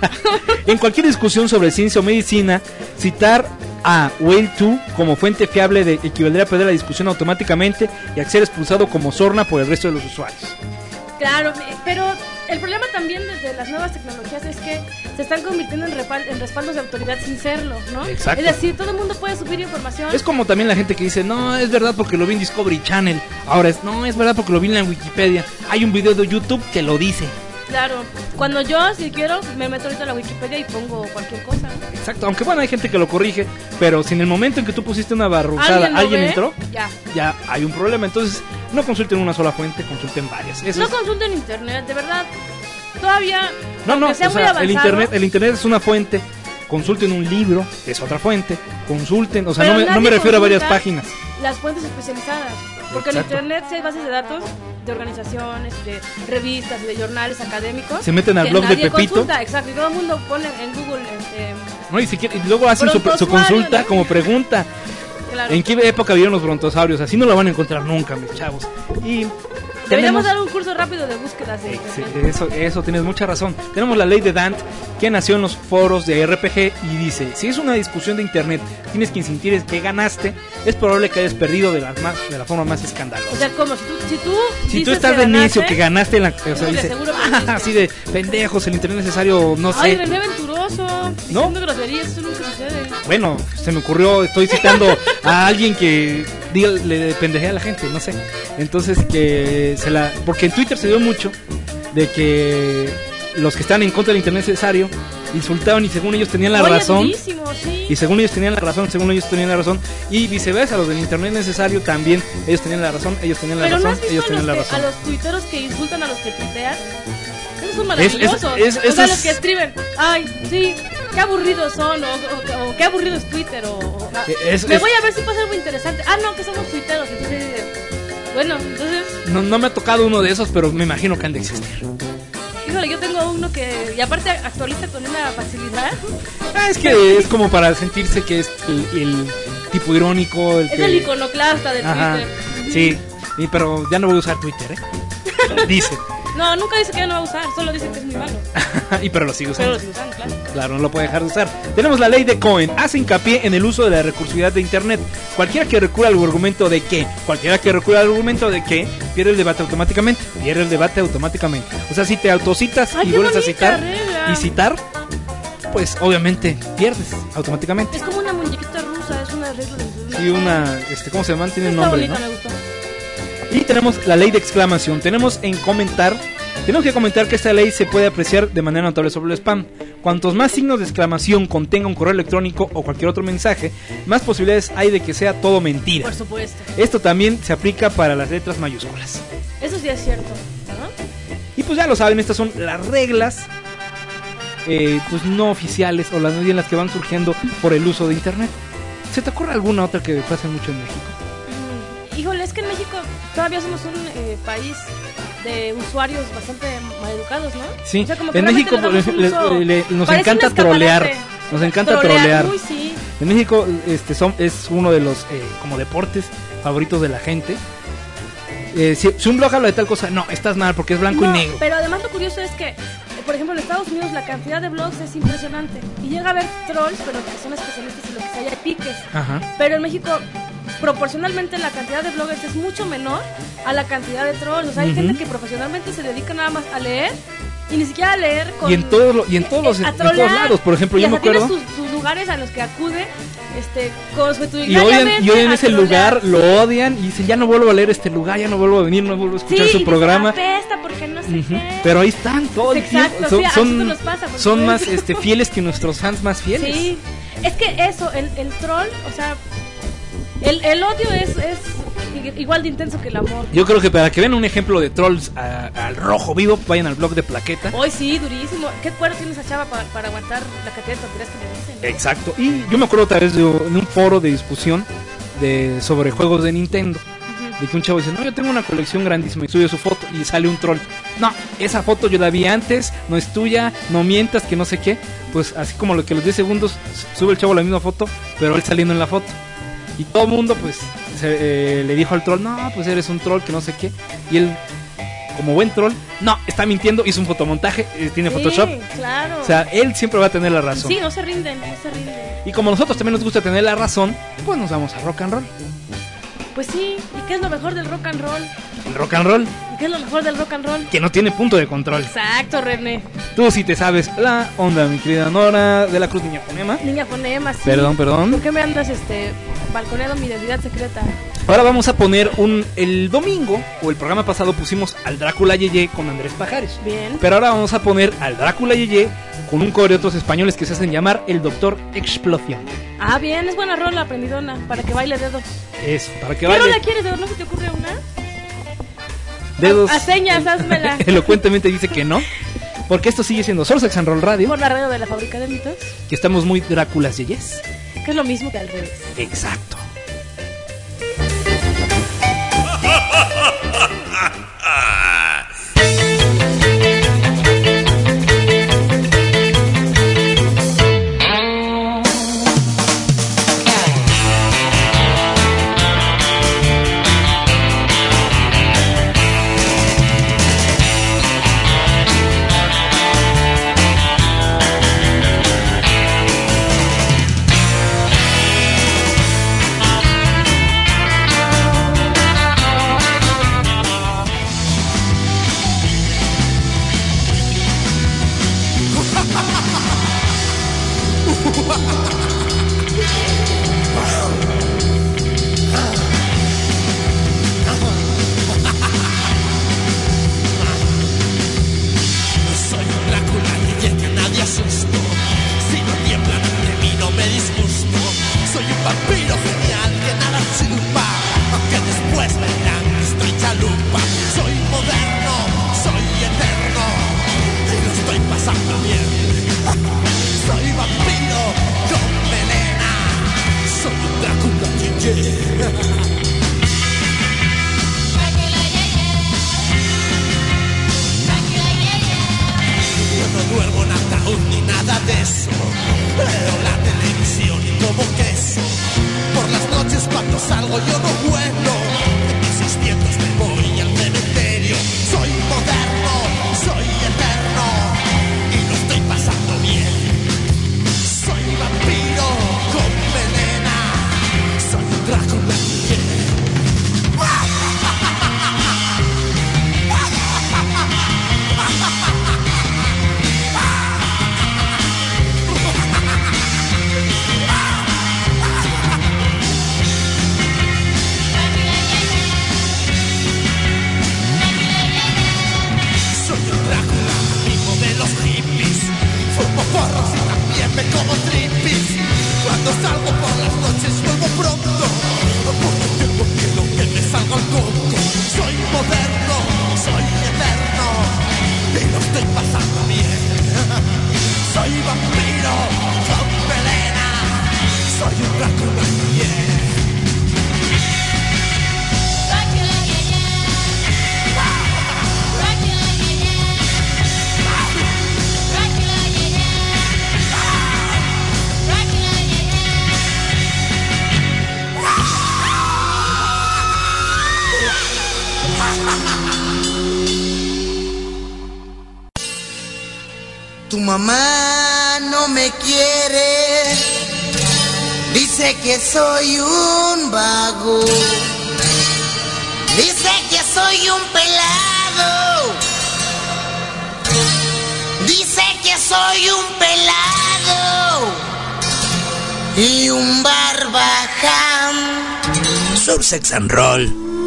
En cualquier discusión sobre ciencia o medicina, citar a Whale dos como fuente fiable de equivaldría a perder la discusión automáticamente y a ser expulsado como sorna por el resto de los usuarios. Claro, eh, pero el problema también desde las nuevas tecnologías es que se están convirtiendo en, repal- en respaldos de autoridad sin serlo, ¿no? Exacto. Es decir, todo el mundo puede subir información. Es como también la gente que dice: no, es verdad porque lo vi en Discovery Channel. Ahora es: no, es verdad porque lo vi en la Wikipedia. Hay un video de YouTube que lo dice. Claro, cuando yo, si quiero, me meto ahorita a la Wikipedia y pongo cualquier cosa, ¿no? Exacto, aunque bueno, hay gente que lo corrige, pero si en el momento en que tú pusiste una barruzada ¿Alguien alguien, lo ve? entró, Ya. ya hay un problema. Entonces, no consulten una sola fuente, consulten varias. Eso No es- consulten internet, de verdad. Todavía, No, no, aunque sea o muy sea, avanzado, el internet, el internet es una fuente. Consulten un libro, es otra fuente. Consulten, o sea, pero no me, no nadie me refiero a varias consulta páginas. Las fuentes especializadas. Porque Exacto. en internet sí hay bases de datos de organizaciones, de revistas, de jornales académicos. Se meten al que blog de nadie Pepito. Consulta, exacto, y todo el mundo pone en Google. Este, No, y, si quiere- y luego hacen su, su Brontosaurios, consulta ¿no? como pregunta. claro. ¿En qué época vivieron los brontosaurios? Así no lo van a encontrar nunca, mis chavos. Y Deberíamos tenemos... dar un curso rápido de búsquedas de Sí, internet. eso, eso tienes mucha razón. Tenemos la ley de Dant, que nació en los foros de R P G y dice: si es una discusión de internet, tienes que sentir que ganaste, es probable que hayas perdido de la, más, de la forma más escandalosa. O sea, como si tú, si tú, Si tú dices estás que de ganaste, inicio, que ganaste en la... O sea, de dice, seguro perdiste. así de pendejos, el internet necesario, no sé. Ay, René Venturoso, ¿No? diciendo groserías, eso nunca sucede. Bueno, se me ocurrió, estoy citando a alguien que diga, le pendejea a la gente, no sé. Entonces que se la... Porque en Twitter se dio mucho de que los que están en contra del internet necesario insultaban y según ellos tenían la Oye, razón. durísimo, sí. Y según ellos tenían la razón, según ellos tenían la razón. Y viceversa, los del internet necesario también, ellos tenían la razón, ellos tenían la Pero ¿no razón, has visto ellos a tenían la los, que, a razón. los tuiteros que insultan a los que tuitean? Esos son Es- es- maravillosos. es- o eso sea, es- los que escriben, ay, sí, qué aburridos son, o, o- o qué aburrido es Twitter, o... o- ah, Es- me es- voy a ver si pasa algo interesante. Ah, no, que somos tuiteros. Entonces, bueno, entonces, No, no me ha tocado uno de esos, pero me imagino que han de existir. híjole, yo tengo uno que... Y aparte actualiza con una facilidad. Ah, es que es como para sentirse que es el, el tipo irónico, el Es que... el iconoclasta de Ajá, Twitter. sí, y, pero ya no voy a usar Twitter, ¿eh? Dice. No, nunca dice que ya no va a usar, solo dice que es muy malo. y pero lo sigue Pero usando. lo sigue usando, claro. Claro, no lo puede dejar de usar. Tenemos la ley de Cohen. Hace hincapié en el uso de la recursividad de Internet. Cualquiera que recurra al argumento de que, cualquiera que recurra al argumento de que, pierde el debate automáticamente. Pierde el debate automáticamente. O sea, si te autocitas Ay, y qué vuelves a bonita citar regla. y citar, pues obviamente pierdes automáticamente. Es como una muñequita rusa, es una regla de... Y una, este, ¿cómo se llama? Tiene Está nombre, bonita, ¿no? me gustó. Y tenemos la ley de exclamación. Tenemos en comentar, tenemos que comentar que esta ley se puede apreciar de manera notable sobre el spam. Cuantos más signos de exclamación contenga un correo electrónico o cualquier otro mensaje, más posibilidades hay de que sea todo mentira. Por supuesto. Esto también se aplica para las letras mayúsculas. Eso sí es cierto, ¿no? Y pues ya lo saben, estas son las reglas eh, pues no oficiales o las, las que van surgiendo por el uso de internet. ¿Se te ocurre alguna otra que pase mucho en México? Mm, híjole, es que en México todavía somos un eh, país de usuarios bastante maleducados, ¿no? Sí, O sea, como que en realmente México le damos un le- uso- le- le- nos Parece encanta un escaparate. trolear. Nos encanta trolear. Uy, sí. En México este son, es uno de los eh, como deportes favoritos de la gente. Eh, si, si un blog habla de tal cosa, no, estás mal porque es blanco No, y negro. pero además lo curioso es que, eh, por ejemplo, en Estados Unidos la cantidad de blogs es impresionante. Y llega a haber trolls, pero que son especialistas en lo que sea, y hay piques. Ajá. Pero en México, proporcionalmente, la cantidad de bloggers es mucho menor a la cantidad de trolls. O sea, hay Ujú. gente que profesionalmente se dedica nada más a leer y ni siquiera a leer con... Y en, todo lo, y en, todos, los, a en todos lados, por ejemplo, y yo me hasta tiene acuerdo... sus, sus lugares a los que acude este, consuetudinariamente. Y odian, y odian a ese trolear. lugar, lo odian y dicen, ya no vuelvo a leer este lugar, ya no vuelvo a venir, no vuelvo a escuchar Sí, su y programa. dice, apesta porque no sé Ujú. qué. Pero ahí están todo el Exacto, tiempo. Son, sí, a son, nosotros nos pasa, por son más supuesto. este, fieles que nuestros fans más fieles. Sí, es que eso, el, el troll, o sea, el, el odio es, es igual de intenso que el amor. Yo creo que para que vean un ejemplo de trolls a- al rojo vivo, vayan al blog de Plaqueta. Hoy sí, durísimo. ¿Qué cuero tiene esa chava para, para aguantar la cantidad de tonterías que le dicen? Exacto. Y yo me acuerdo otra vez de, de un foro de discusión de sobre juegos de Nintendo. De que un chavo dice, no, yo tengo una colección grandísima, y sube su foto y sale un troll. No, esa foto yo la vi antes, no es tuya, no mientas, que no sé qué. Pues así como lo que los diez segundos sube el chavo la misma foto, pero él saliendo en la foto. Y todo el mundo pues se, eh, le dijo al troll, no, pues eres un troll, que no sé qué. Y él, como buen troll, no, está mintiendo, hizo un fotomontaje, eh, tiene Sí, Photoshop. claro. O sea, él siempre va a tener la razón. Sí, no se rinden, no se rinden. Y como a nosotros también nos gusta tener la razón, pues nos vamos a rock and roll. Pues sí, ¿y qué es lo mejor del rock and roll? El rock and roll, ¿Y qué es lo mejor del rock and roll? que no tiene punto de control. Exacto, René. Tú sí te sabes la onda, mi querida Nora de la Cruz Niña Fonema. Niña fonema, sí. Perdón, perdón. ¿Por qué me andas este balconeando mi identidad secreta? Ahora vamos a poner un... El domingo, o el programa pasado, pusimos al Drácula Yeye con Andrés Pajares. Bien. Pero ahora vamos a poner al Drácula Yeye con un coro de otros españoles que se hacen llamar el Doctor Explosión. Ah, bien, es buena rola, aprendidona, para que baile dedos. Es para que ¿Qué vaya. rola quieres, dedos? ¿No se te ocurre una? Dedos. A, a señas, házmela. Elocuentemente dice que no. Porque esto sigue siendo Soul Sex and Roll Radio. Por la radio de la fábrica de mitos. Que estamos muy Dráculas Yeyes. Que es lo mismo que al revés. Exacto. Soy un Drácula y que a nadie asusto. Si no tiemblan ante mí no me disgusto. Soy un vampiro genial que nada chupa, aunque después me dirán que estoy chalupa. Soy moderno, soy eterno y lo estoy pasando bien. Soy vampiro con melena. Soy un Drácula yeye. Yo no duermo en ataúd ni nada de eso. Veo la televisión y como queso. Por las noches cuando salgo yo no vuelo. En mis seiscientos me voy al cementerio. Soy moderno, soy eterno y lo estoy pasando bien. Soy un vampiro con venena. Soy un Drácula yeye. Soy un Drácula, hijo de los hippies. Fumo porros y también me como trippies. Cuando salgo por las noches vuelvo pronto, porque tengo miedo que me salga el coco. Soy moderno, soy eterno y lo estoy pasando bien. Soy vampiro con melena. Soy un Drácula, yeah. Tu mamá no me quiere, dice que soy un vago, dice que soy un pelado soy un pelado y un barbaján. Surf Sex and Roll.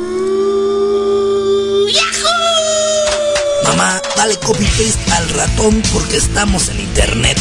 ¡Yahoo! Mamá, dale copy paste al ratón porque estamos en internet.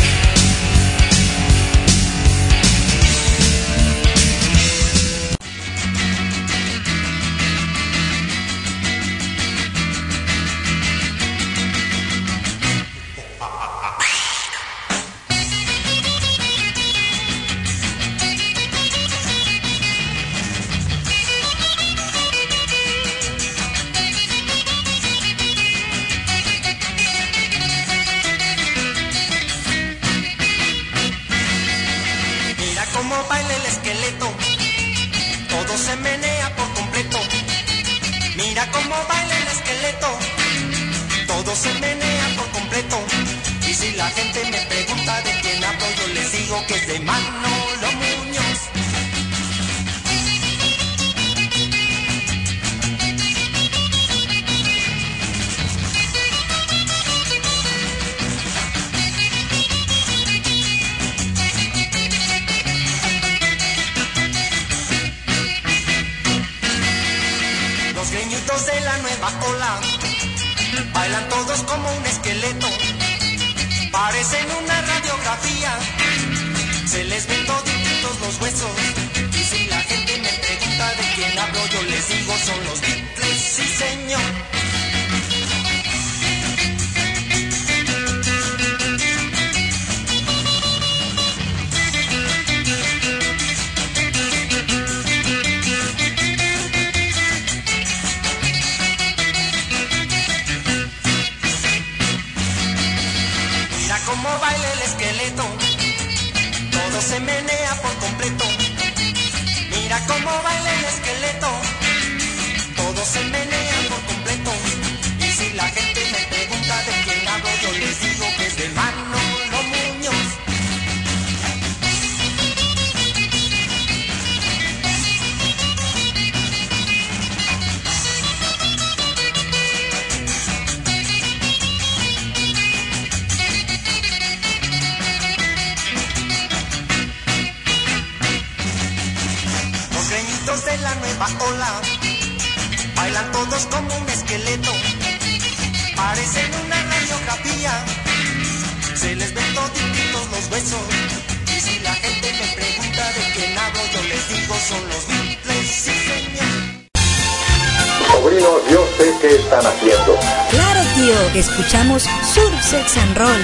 Escuchamos Surf Sex and Roll.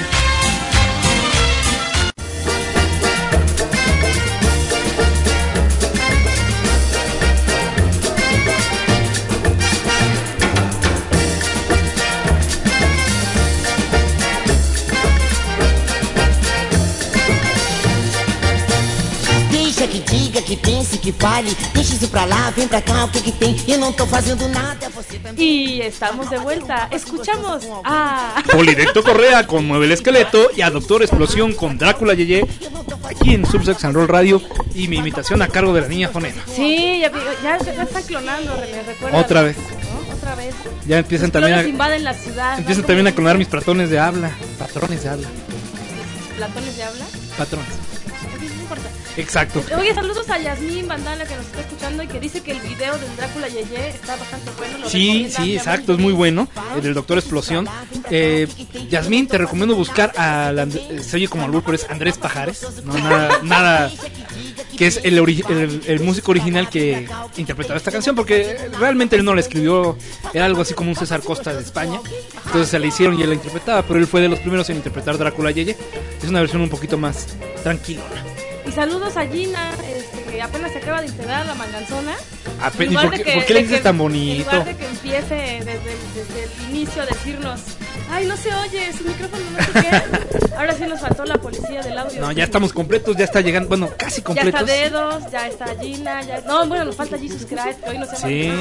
Deixa que diga, que pense, que fale. Deixa isso pra lá, vem pra cá, o que que tem? Eu não tô fazendo nada, você também. Y estamos de vuelta. Escuchamos a Polidecto Correa con Mueve el Esqueleto y a Doctor Explosión con Drácula Yeye aquí en Surf Sex and Roll Radio y mi imitación a cargo de la niña fonema. Sí, ya, ya, ya están clonando, René, recuerda. Otra vez. ¿No? Otra vez. Ya empiezan Los también a, invaden la ciudad. empiezan también a clonar mis patrones de habla. Patrones de habla. ¿Platones de habla? Patrones. No importa. Exacto. Oye, saludos a Yasmín Bandala que nos está escuchando y que dice que el video del Drácula Yeye está bastante bueno. Lo Sí, sí, exacto, es muy bueno. El del Doctor Explosión. Eh, Yasmín, te recomiendo buscar a la, se oye como albur, pero es Andrés Pajares. No, nada, nada, que es el, ori, el, el músico original que interpretaba esta canción, porque realmente él no la escribió, era algo así como un César Costa de España. Entonces se la hicieron y él la interpretaba, pero él fue de los primeros en interpretar Drácula Yeye. Es una versión un poquito más tranquilona. Y saludos a Gina, este, que apenas se acaba de integrar a la manganzona. ¿Y por qué, que, ¿por qué le dices tan bonito? En lugar de que empiece desde, desde el inicio a decirnos, ay, no se oye, su micrófono no sé qué. Ahora sí nos faltó la policía del audio. No, ya estamos completos, ya está llegando, bueno, casi completos. Ya está Dedos, ya está Gina, ya... No, bueno, nos falta Jesus Christ, que hoy nos llama. Sí.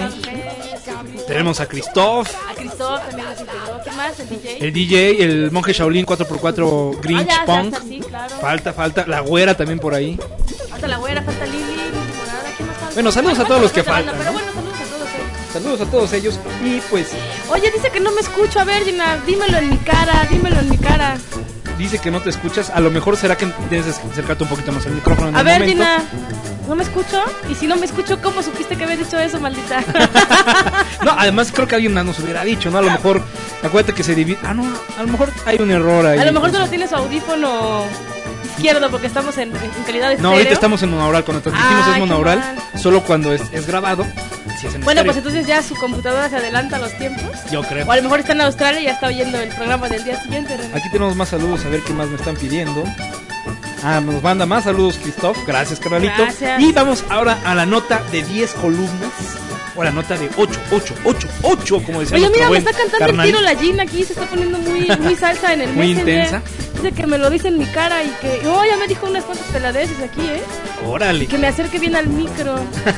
Tenemos a Christoph. A Christoph también nos integró. ¿Qué más? El D J. El D J, el monje Shaolin cuatro por cuatro Grinch ah, ya, Punk. Ya está, sí, claro. Falta, falta. La güera también por ahí. Falta la güera, falta Lili, Morada, ¿quién más falta? Bueno, saludos bueno, a todos los que banda, faltan. Pero ¿no? bueno, saludos a todos ellos. Saludos a todos ellos. Y pues. Oye, dice que no me escucho. A ver, Gina, dímelo en mi cara, dímelo en mi cara. dice que no te escuchas. A lo mejor será que tienes que acercarte un poquito más al micrófono en A el ver, momento. Dina, ¿no me escucho? Y si no me escucho, ¿cómo supiste que había dicho eso, maldita? No, además creo que alguien nos hubiera dicho, ¿no? A lo mejor, acuérdate que se divide. Ah, no, a lo mejor hay un error ahí. A lo mejor solo tienes su audífono izquierdo porque estamos en, en calidad de estéreo. No, ahorita estamos en monaural. Cuando transmitimos Ay, es qué monaural. mal. Solo cuando es, es grabado. Si es en Bueno, estéreo. pues entonces ya su computadora se adelanta a los tiempos. Yo creo. O a lo mejor está en Australia y ya está oyendo el programa del día siguiente, René. Aquí tenemos más saludos, a ver qué más me están pidiendo. Ah, nos manda más saludos, Christoph. Gracias, carnalito. Gracias. Y vamos ahora a la nota de diez columnas. O la nota de ocho, ocho, ocho, ocho, como decía Oye, nuestro mira, me buen está cantando carnal. el tiro la Gina aquí, se está poniendo muy, muy salsa en el Muy Messenger. intensa. Dice que me lo dice en mi cara y que... Oh, ya me dijo unas cuantas peladeces aquí, ¿eh? Órale. Y que me acerque bien al micro.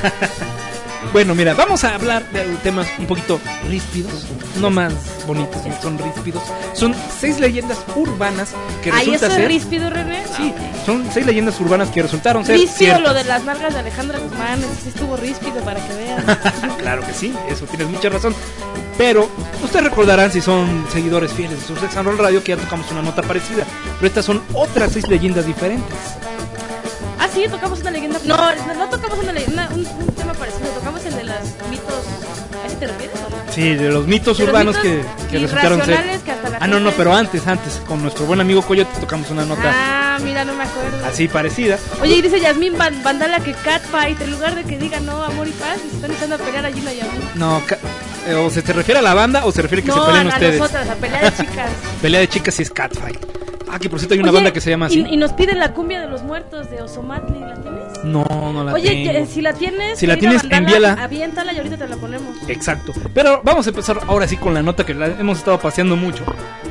Bueno, mira, vamos a hablar de temas un poquito ríspidos, no más bonitos, son ríspidos. Son seis leyendas urbanas que Ahí resulta eso es ser... ríspido, René. Sí, son seis leyendas urbanas que resultaron ser Ríspido ciertas. lo de las nalgas de Alejandra Guzmán, eso sí estuvo ríspido para que vean. Claro que sí, eso tienes mucha razón. Pero ustedes recordarán, si son seguidores fieles de Sursex and Roll Radio, que ya tocamos una nota parecida. Pero estas son otras seis leyendas diferentes. Ah, sí, tocamos una leyenda. No, no, no tocamos una leyenda, un, un tema parecido. Tocamos el de los mitos. ¿A ese te refieres o no? Sí, de los mitos De los urbanos mitos que, que resultaron ser. irracionales que hasta la Ah, no, no, gente- pero antes, antes, con nuestro buen amigo Coyote tocamos una nota Ah, mira, no me acuerdo. así parecida. Oye, y dice Yasmín Ban- Bandala que Catfight, en lugar de que diga no, amor y paz, se están echando a pelear a Gina y a mí. No, ca- eh, o se te refiere a la banda o se refiere que No, se peleen a, a ustedes. nosotras, a pelea de chicas. Pelea de chicas y es Catfight. Ah, que por cierto hay una Oye, banda que se llama así. Y, y nos piden la cumbia de los muertos de Osomatli, ¿la tienes? No, no la Oye, tengo. que- si la tienes, Si la querida tienes, envíala. Aviéntala y ahorita te la ponemos. Exacto. Pero vamos a empezar ahora sí con la nota que la hemos estado paseando mucho.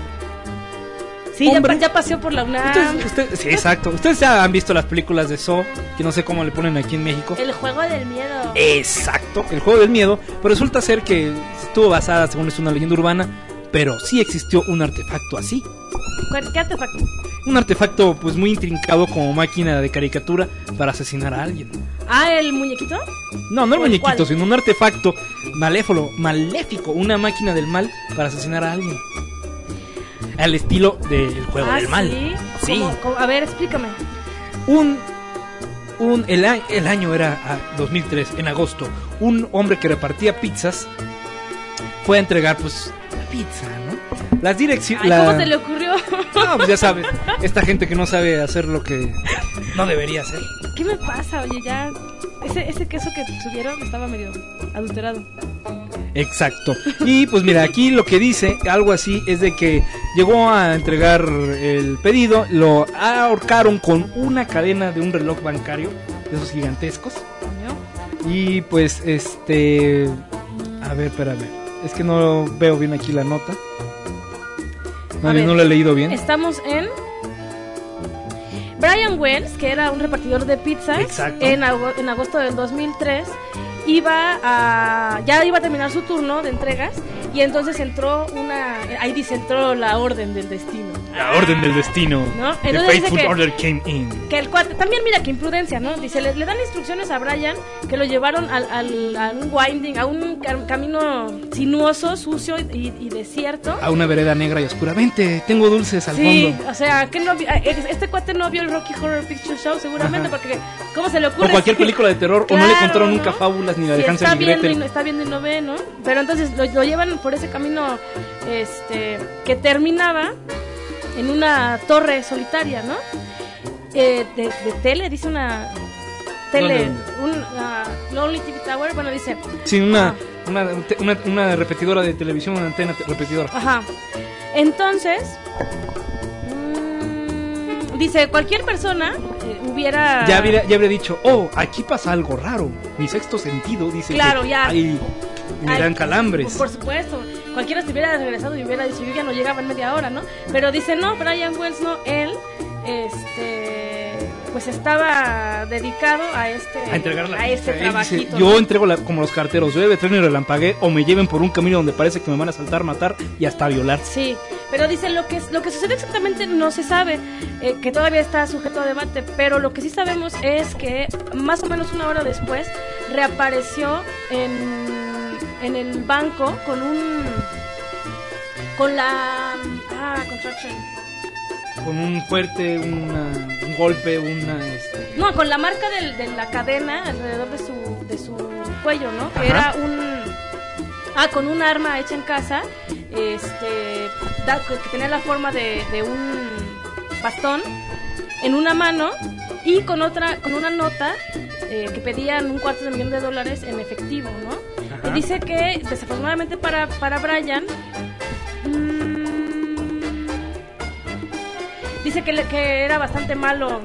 Sí, ya, Hombre. pa- ya paseó por la UNAM. Ustedes, ustedes- sí, exacto. Ustedes ya han visto las películas de Saw, que no sé cómo le ponen aquí en México. El juego del miedo. Exacto, el juego del miedo. Pero resulta ser que estuvo basada, según es una leyenda urbana, pero sí existió un artefacto así. ¿Cuál- ¿Qué artefacto? Un artefacto pues muy intrincado como máquina de caricatura para asesinar a alguien. Ah, ¿el muñequito? No, no el ¿O el muñequito, cuál? sino un artefacto maléfolo, maléfico, una máquina del mal para asesinar a alguien. Al estilo del juego Ah, del mal. ¿sí? Sí. ¿Cómo- cómo? A ver, explícame. Un un el, a- el año era ah, dos mil tres, en agosto. Un hombre que repartía pizzas fue a entregar pues la pizza, ¿no? Las direcciones. Ay, ¿cómo se le ocurrió? No, pues ya sabes, esta gente que no sabe hacer lo que no debería hacer. ¿Qué me pasa? Oye, ya... Ese, ese queso que subieron estaba medio adulterado. Exacto. Y pues mira, aquí lo que dice, algo así, es de que llegó a entregar el pedido, lo ahorcaron con una cadena de un reloj bancario, de esos gigantescos. Y pues este... A ver, espérame. Es que no veo bien aquí la nota. A No, ver, no lo he leído bien. Estamos en... Brian Wells, que era un repartidor de pizzas, Exacto. en, ago- en agosto del dos mil tres, iba a... Ya iba a terminar su turno de entregas, y entonces entró una... Ahí dice, entró la orden del destino. La orden del destino. ¿No? The Entonces dice faithful que- order came in. Que el cuate, también mira que imprudencia, ¿no? Dice, le, le dan instrucciones a Brian que lo llevaron al, al- a un winding, a un ca- camino sinuoso, sucio y, y desierto. A una vereda negra y oscura. Vente, tengo dulces al Sí, fondo. o sea, que no vi- eh, este cuate no vio el Rocky Horror Picture Show seguramente, Ajá. porque ¿cómo se le ocurre? O cualquier película de terror, o no le Claro, contaron ¿no? nunca fábulas ni la de Sí, Hansel está y viendo y Gretel. no, está viendo y no ve, ¿no? Pero entonces lo, lo llevan por ese camino este que terminaba en una torre solitaria, ¿no? Eh, de, de tele, dice una tele, ¿Dónde, una Lonely T V Tower, bueno, dice, Sí, una, una, una, una repetidora de televisión, una antena te- repetidora. ajá. Entonces, mm, dice, cualquier persona eh, hubiera... Ya habría, ya habría dicho, oh, aquí pasa algo raro. Mi sexto sentido dice Claro, que ya. hay, me Ay, dan calambres. Por supuesto, cualquiera se hubiera regresado y hubiera dicho, yo ya no llegaba en media hora, ¿no? Pero dice, no, Brian Wells no, él, este, pues estaba dedicado a este, A entregar la a este pizza. Él dice, trabajito. yo ¿no? entrego la- como los carteros, yo de tren y relampagué o me lleven por un camino donde parece que me van a saltar, matar y hasta violar. Sí, pero dice lo que lo que sucede exactamente no se sabe, eh, que todavía está sujeto a debate, pero lo que sí sabemos es que más o menos una hora después reapareció en en el banco con un con la ah contraction con un fuerte, una, un golpe, una... Este... No, con la marca del, de la cadena alrededor de su, de su cuello, ¿no? Que Ajá. era un... Ah, con un arma hecha en casa, este, da, que tenía la forma de, de un bastón en una mano y con otra, con una nota eh, que pedían un cuarto de millón de dólares en efectivo, ¿no? Ajá. Y dice que desafortunadamente para, para Brian, mmm, dice que, le, que era bastante malo.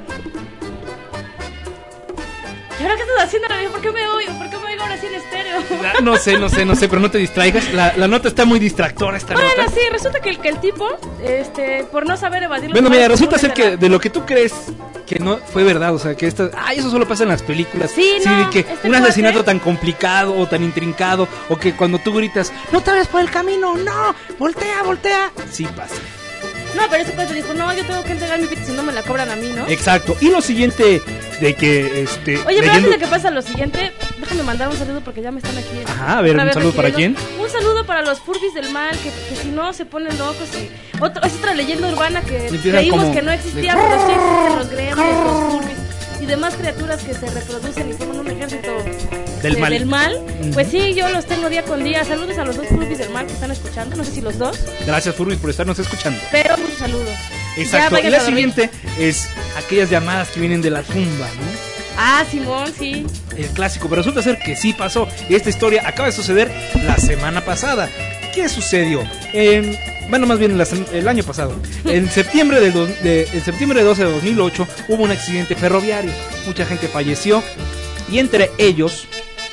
¿Y ahora qué estás haciendo, Rani? ¿Por qué me oigo? ¿Por qué me oigo ahora sí en estéreo? No sé, no sé, no sé, pero no te distraigas. La, la nota está muy distractora, esta Bueno, nota. sí, resulta que el, que el tipo, este, por no saber evadir los Bueno, mira, modos resulta ser comunes de que de lo que tú crees que no fue verdad, o sea, que esto, ay, eso solo pasa en las películas. Sí, no, de que este un asesinato cuate- tan complicado o tan intrincado, o que cuando tú gritas, no te vayas por el camino, no, voltea, voltea, sí pasa. la... No, pero ese cuate dijo, no, yo tengo que entregar mi pizza si no me la cobran a mí, ¿no? Exacto. Y lo siguiente de que, este, Oye, pero leyendo... antes de que pasa lo siguiente, déjame mandar un saludo porque ya me están aquí. Ajá, a ver, otra ¿un vez saludo para requiriendo. quién? Un saludo para los Furbis del mal, que, que si no se ponen locos y... Otro, es otra leyenda urbana que Empiezan creímos como que no existía, de- pero sí existen los gremios, los Furbis y demás criaturas que se reproducen y forman un ejército Del de- mal. del mal. Ujú. Pues sí, yo los tengo día con día. Saludos a los dos Furbis del mal que están escuchando, no sé si los dos, Gracias, Furbis, por estarnos escuchando. pero muchos saludos. Exacto. Ya Y vayan la a dormir. siguiente es aquellas llamadas que vienen de la tumba, ¿no? Ah, Simón, sí. El clásico, pero resulta ser que sí pasó. Y esta historia acaba de suceder la semana pasada. ¿Qué sucedió? En, bueno, más bien la sem- el año pasado. En septiembre del dos- de, en septiembre doce de dos mil ocho hubo un accidente ferroviario. Mucha gente falleció. Y entre ellos,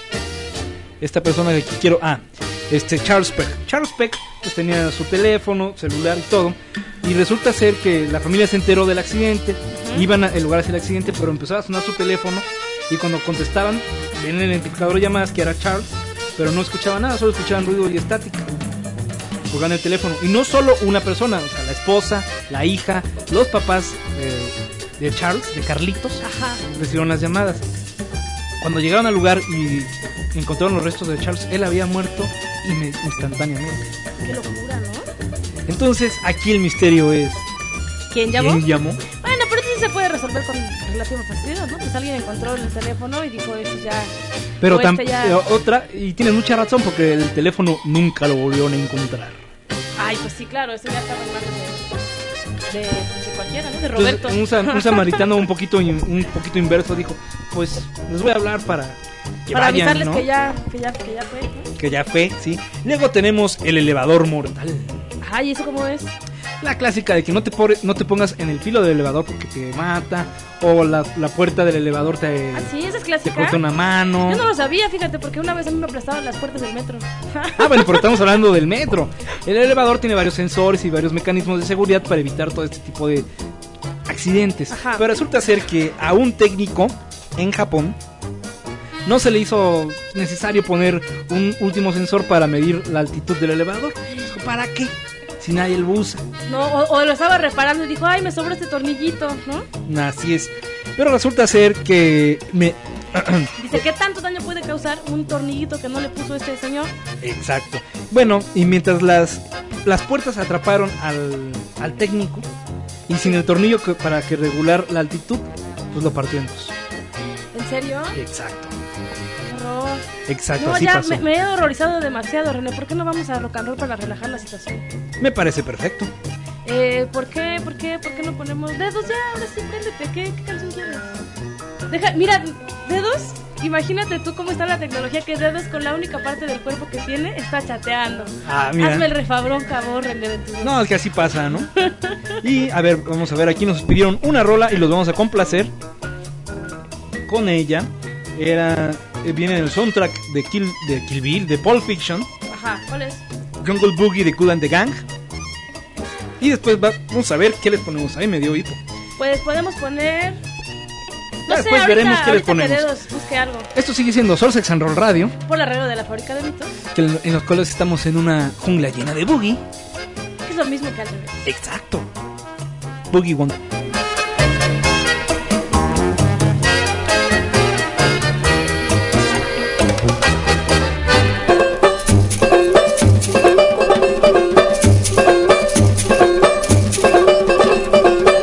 esta persona que quiero... Ah, este Charles Peck. Charles Peck pues tenía su teléfono, celular y todo. Y resulta ser que la familia se enteró del accidente. Iban al lugar hacia el accidente, pero empezó a sonar su teléfono. Y cuando contestaban, ven el identificador de llamadas que era Charles, pero no escuchaban nada, solo escuchaban ruido y estática. Colgaban el teléfono. Y no solo una persona, o sea, la esposa, la hija, los papás de, de Charles, de Carlitos, Ajá. recibieron las llamadas. Cuando llegaron al lugar y encontraron los restos de Charles, él había muerto inme- instantáneamente. Qué locura, ¿no? Entonces, aquí el misterio es... ¿Quién llamó? ¿Quién llamó? Bueno, pero eso sí se puede resolver con relativa facilidad, ¿no? Pues alguien encontró el teléfono y dijo, esto ya... Pero o tam- este ya- eh, otra, y tienes mucha razón, porque el teléfono nunca lo volvieron a encontrar. Ay, pues sí, claro, eso ya estaba en manos de, de, pues, de cualquiera, ¿no? De Entonces, Roberto. un, sam- un samaritano un poquito in- un poquito inverso dijo, pues les voy a hablar para que Para vayan, avisarles ¿no? que ya, que ya, que ya fue, ¿no? Que ya fue, sí. Luego tenemos el elevador mortal. Ay, ¿eso cómo es? La clásica de que no te, por- no te pongas en el filo del elevador porque te mata, o la, la puerta del elevador te, Ah, sí, esa es te clásica. corta una mano. Yo no lo sabía, fíjate, porque una vez a mí me aplastaban las puertas del metro. Ah, bueno, pero estamos hablando del metro. El elevador tiene varios sensores y varios mecanismos de seguridad para evitar todo este tipo de accidentes. Ajá. Pero resulta ser que a un técnico en Japón no se le hizo necesario poner un último sensor para medir la altitud del elevador. Dijo, ¿para qué? Si nadie lo usa. No, o, o lo estaba reparando y dijo, ay, me sobró este tornillito, ¿no? Así es. Pero resulta ser que me... Dice, ¿qué tanto daño puede causar un tornillito que no le puso este señor? Exacto. Bueno, y mientras las, las puertas atraparon al, al técnico, y sin el tornillo que- para que regular la altitud, pues lo partió en dos. ¿En serio? Exacto. Qué horror. Exacto, No, así ya pasó. me, me he horrorizado demasiado, René. ¿Por qué no vamos a rock and roll para relajar la situación? Me parece perfecto. Eh, ¿por qué? ¿Por qué? ¿Por qué no ponemos dedos ya? Ahora sí, préndete. ¿Qué, qué canción quieres? Deja, mira, dedos. Imagínate tú cómo está la tecnología, que dedos con la única parte del cuerpo que tiene está chateando. Ah, mira. Hazme el refabrón, cabrón, René Ventura. No, es que así pasa, ¿no? Y a ver, vamos a ver, aquí nos pidieron una rola y los vamos a complacer con ella. Era, eh, viene en el soundtrack de Kill, de Kill Bill, de Pulp Fiction, Ajá, ¿cuál es? Jungle Boogie de Kool and the Gang. Y después va- vamos a ver qué les ponemos. Ahí me dio hipo. Pues podemos poner... No Ya sé, después ahorita, veremos qué les ahorita ponemos. que dedos busque algo. Esto sigue siendo Soul Sex and Roll Radio, Por la regla de la fábrica de mitos, que en en los cuales estamos en una jungla llena de boogie. que es lo mismo que al revés. Exacto. Boogie Wonderland. Thank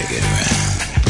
Shake it around.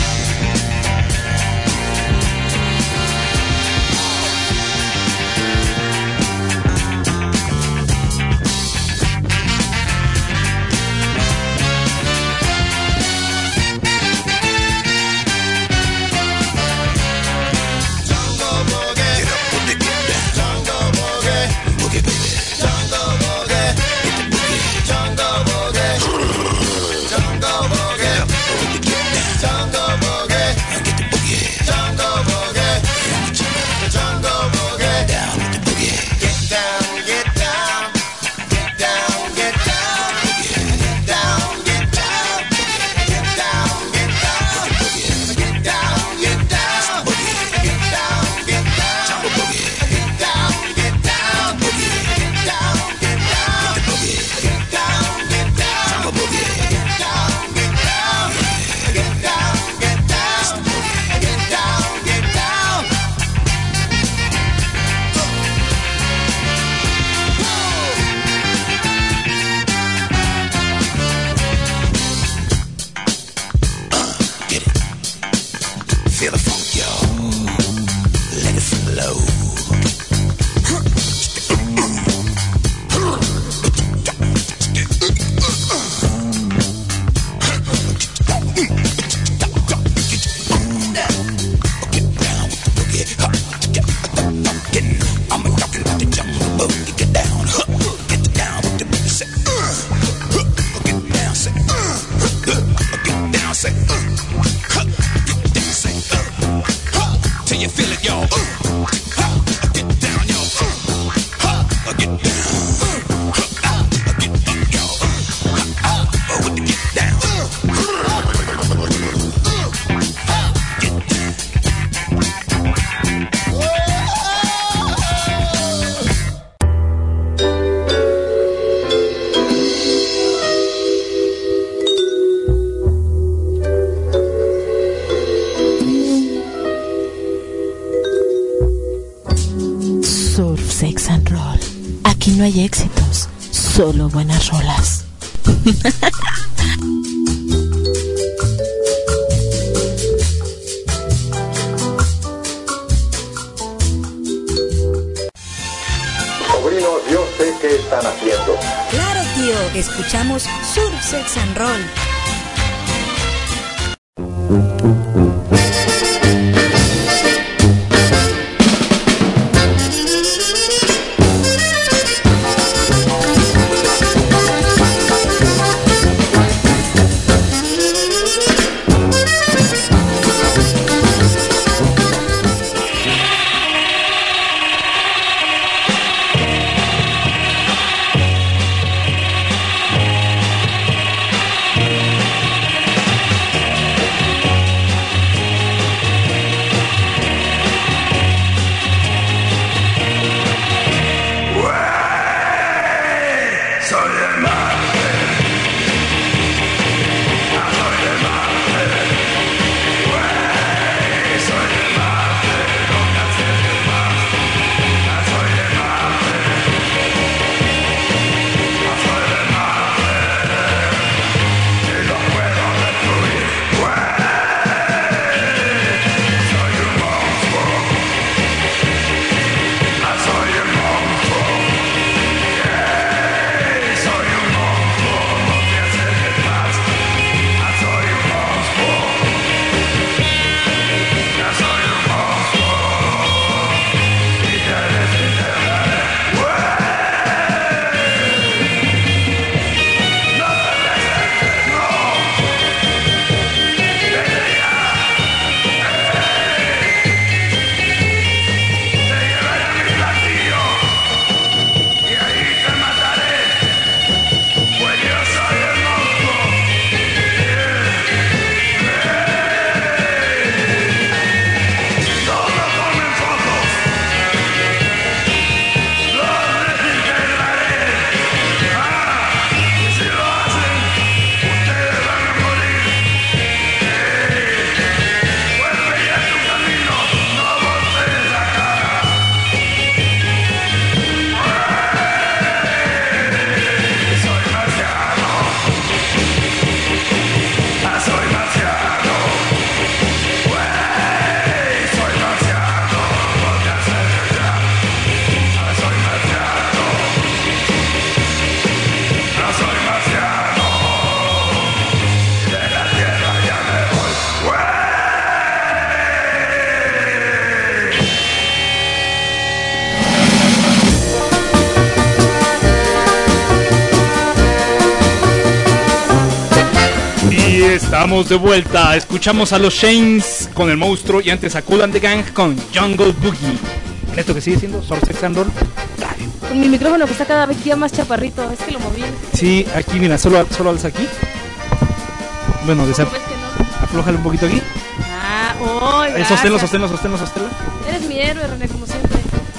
No hay éxitos, solo buenas rolas. Sobrinos, yo sé qué están haciendo. Claro, tío, escuchamos Surf, Sex and Roll. Estamos de vuelta, escuchamos a los Shanes con El Monstruo y antes a Kool and the Gang con Jungle Boogie. En esto que sigue siendo Surf Sex and Roll Radio. Con mi micrófono que está cada vez ya más chaparrito, es que lo moví. Sí, aquí mira, solo, solo alza aquí. Bueno, desa- ¿Cómo ves que no? aflójale un poquito aquí. Ah, oh, Eh, sosténlo, sosténlo, sosténlo, sosténlo. Eres mi héroe, René, como siempre.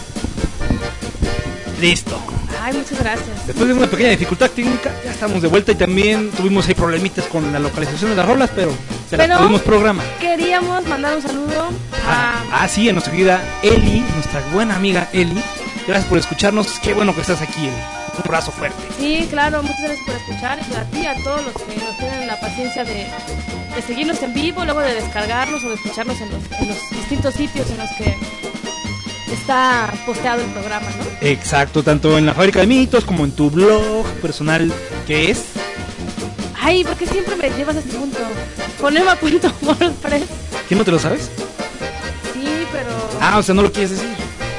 Listo. Ay, muchas gracias. Después de una pequeña dificultad técnica, ya estamos de vuelta y también tuvimos ahí problemitas con la localización de las rolas, pero se las Pero pudimos programar. Queríamos mandar un saludo a... Ah, sí, a nuestra querida Eli, nuestra buena amiga Eli. Gracias por escucharnos, qué bueno que estás aquí, Eli. Un abrazo fuerte. Sí, claro, muchas gracias por escuchar. Y a ti y a todos los que nos tienen la paciencia de, de seguirnos en vivo, luego de descargarnos o de escucharnos en los, en los distintos sitios en los que está posteado el programa, ¿no? Exacto, tanto en la Fábrica de Mitos como en tu blog personal, que es... Ay, ¿por qué siempre me llevas a este punto? Ponema punto wordpress. ¿Quién no te lo sabes? Sí, pero... Ah, o sea, no lo quieres decir.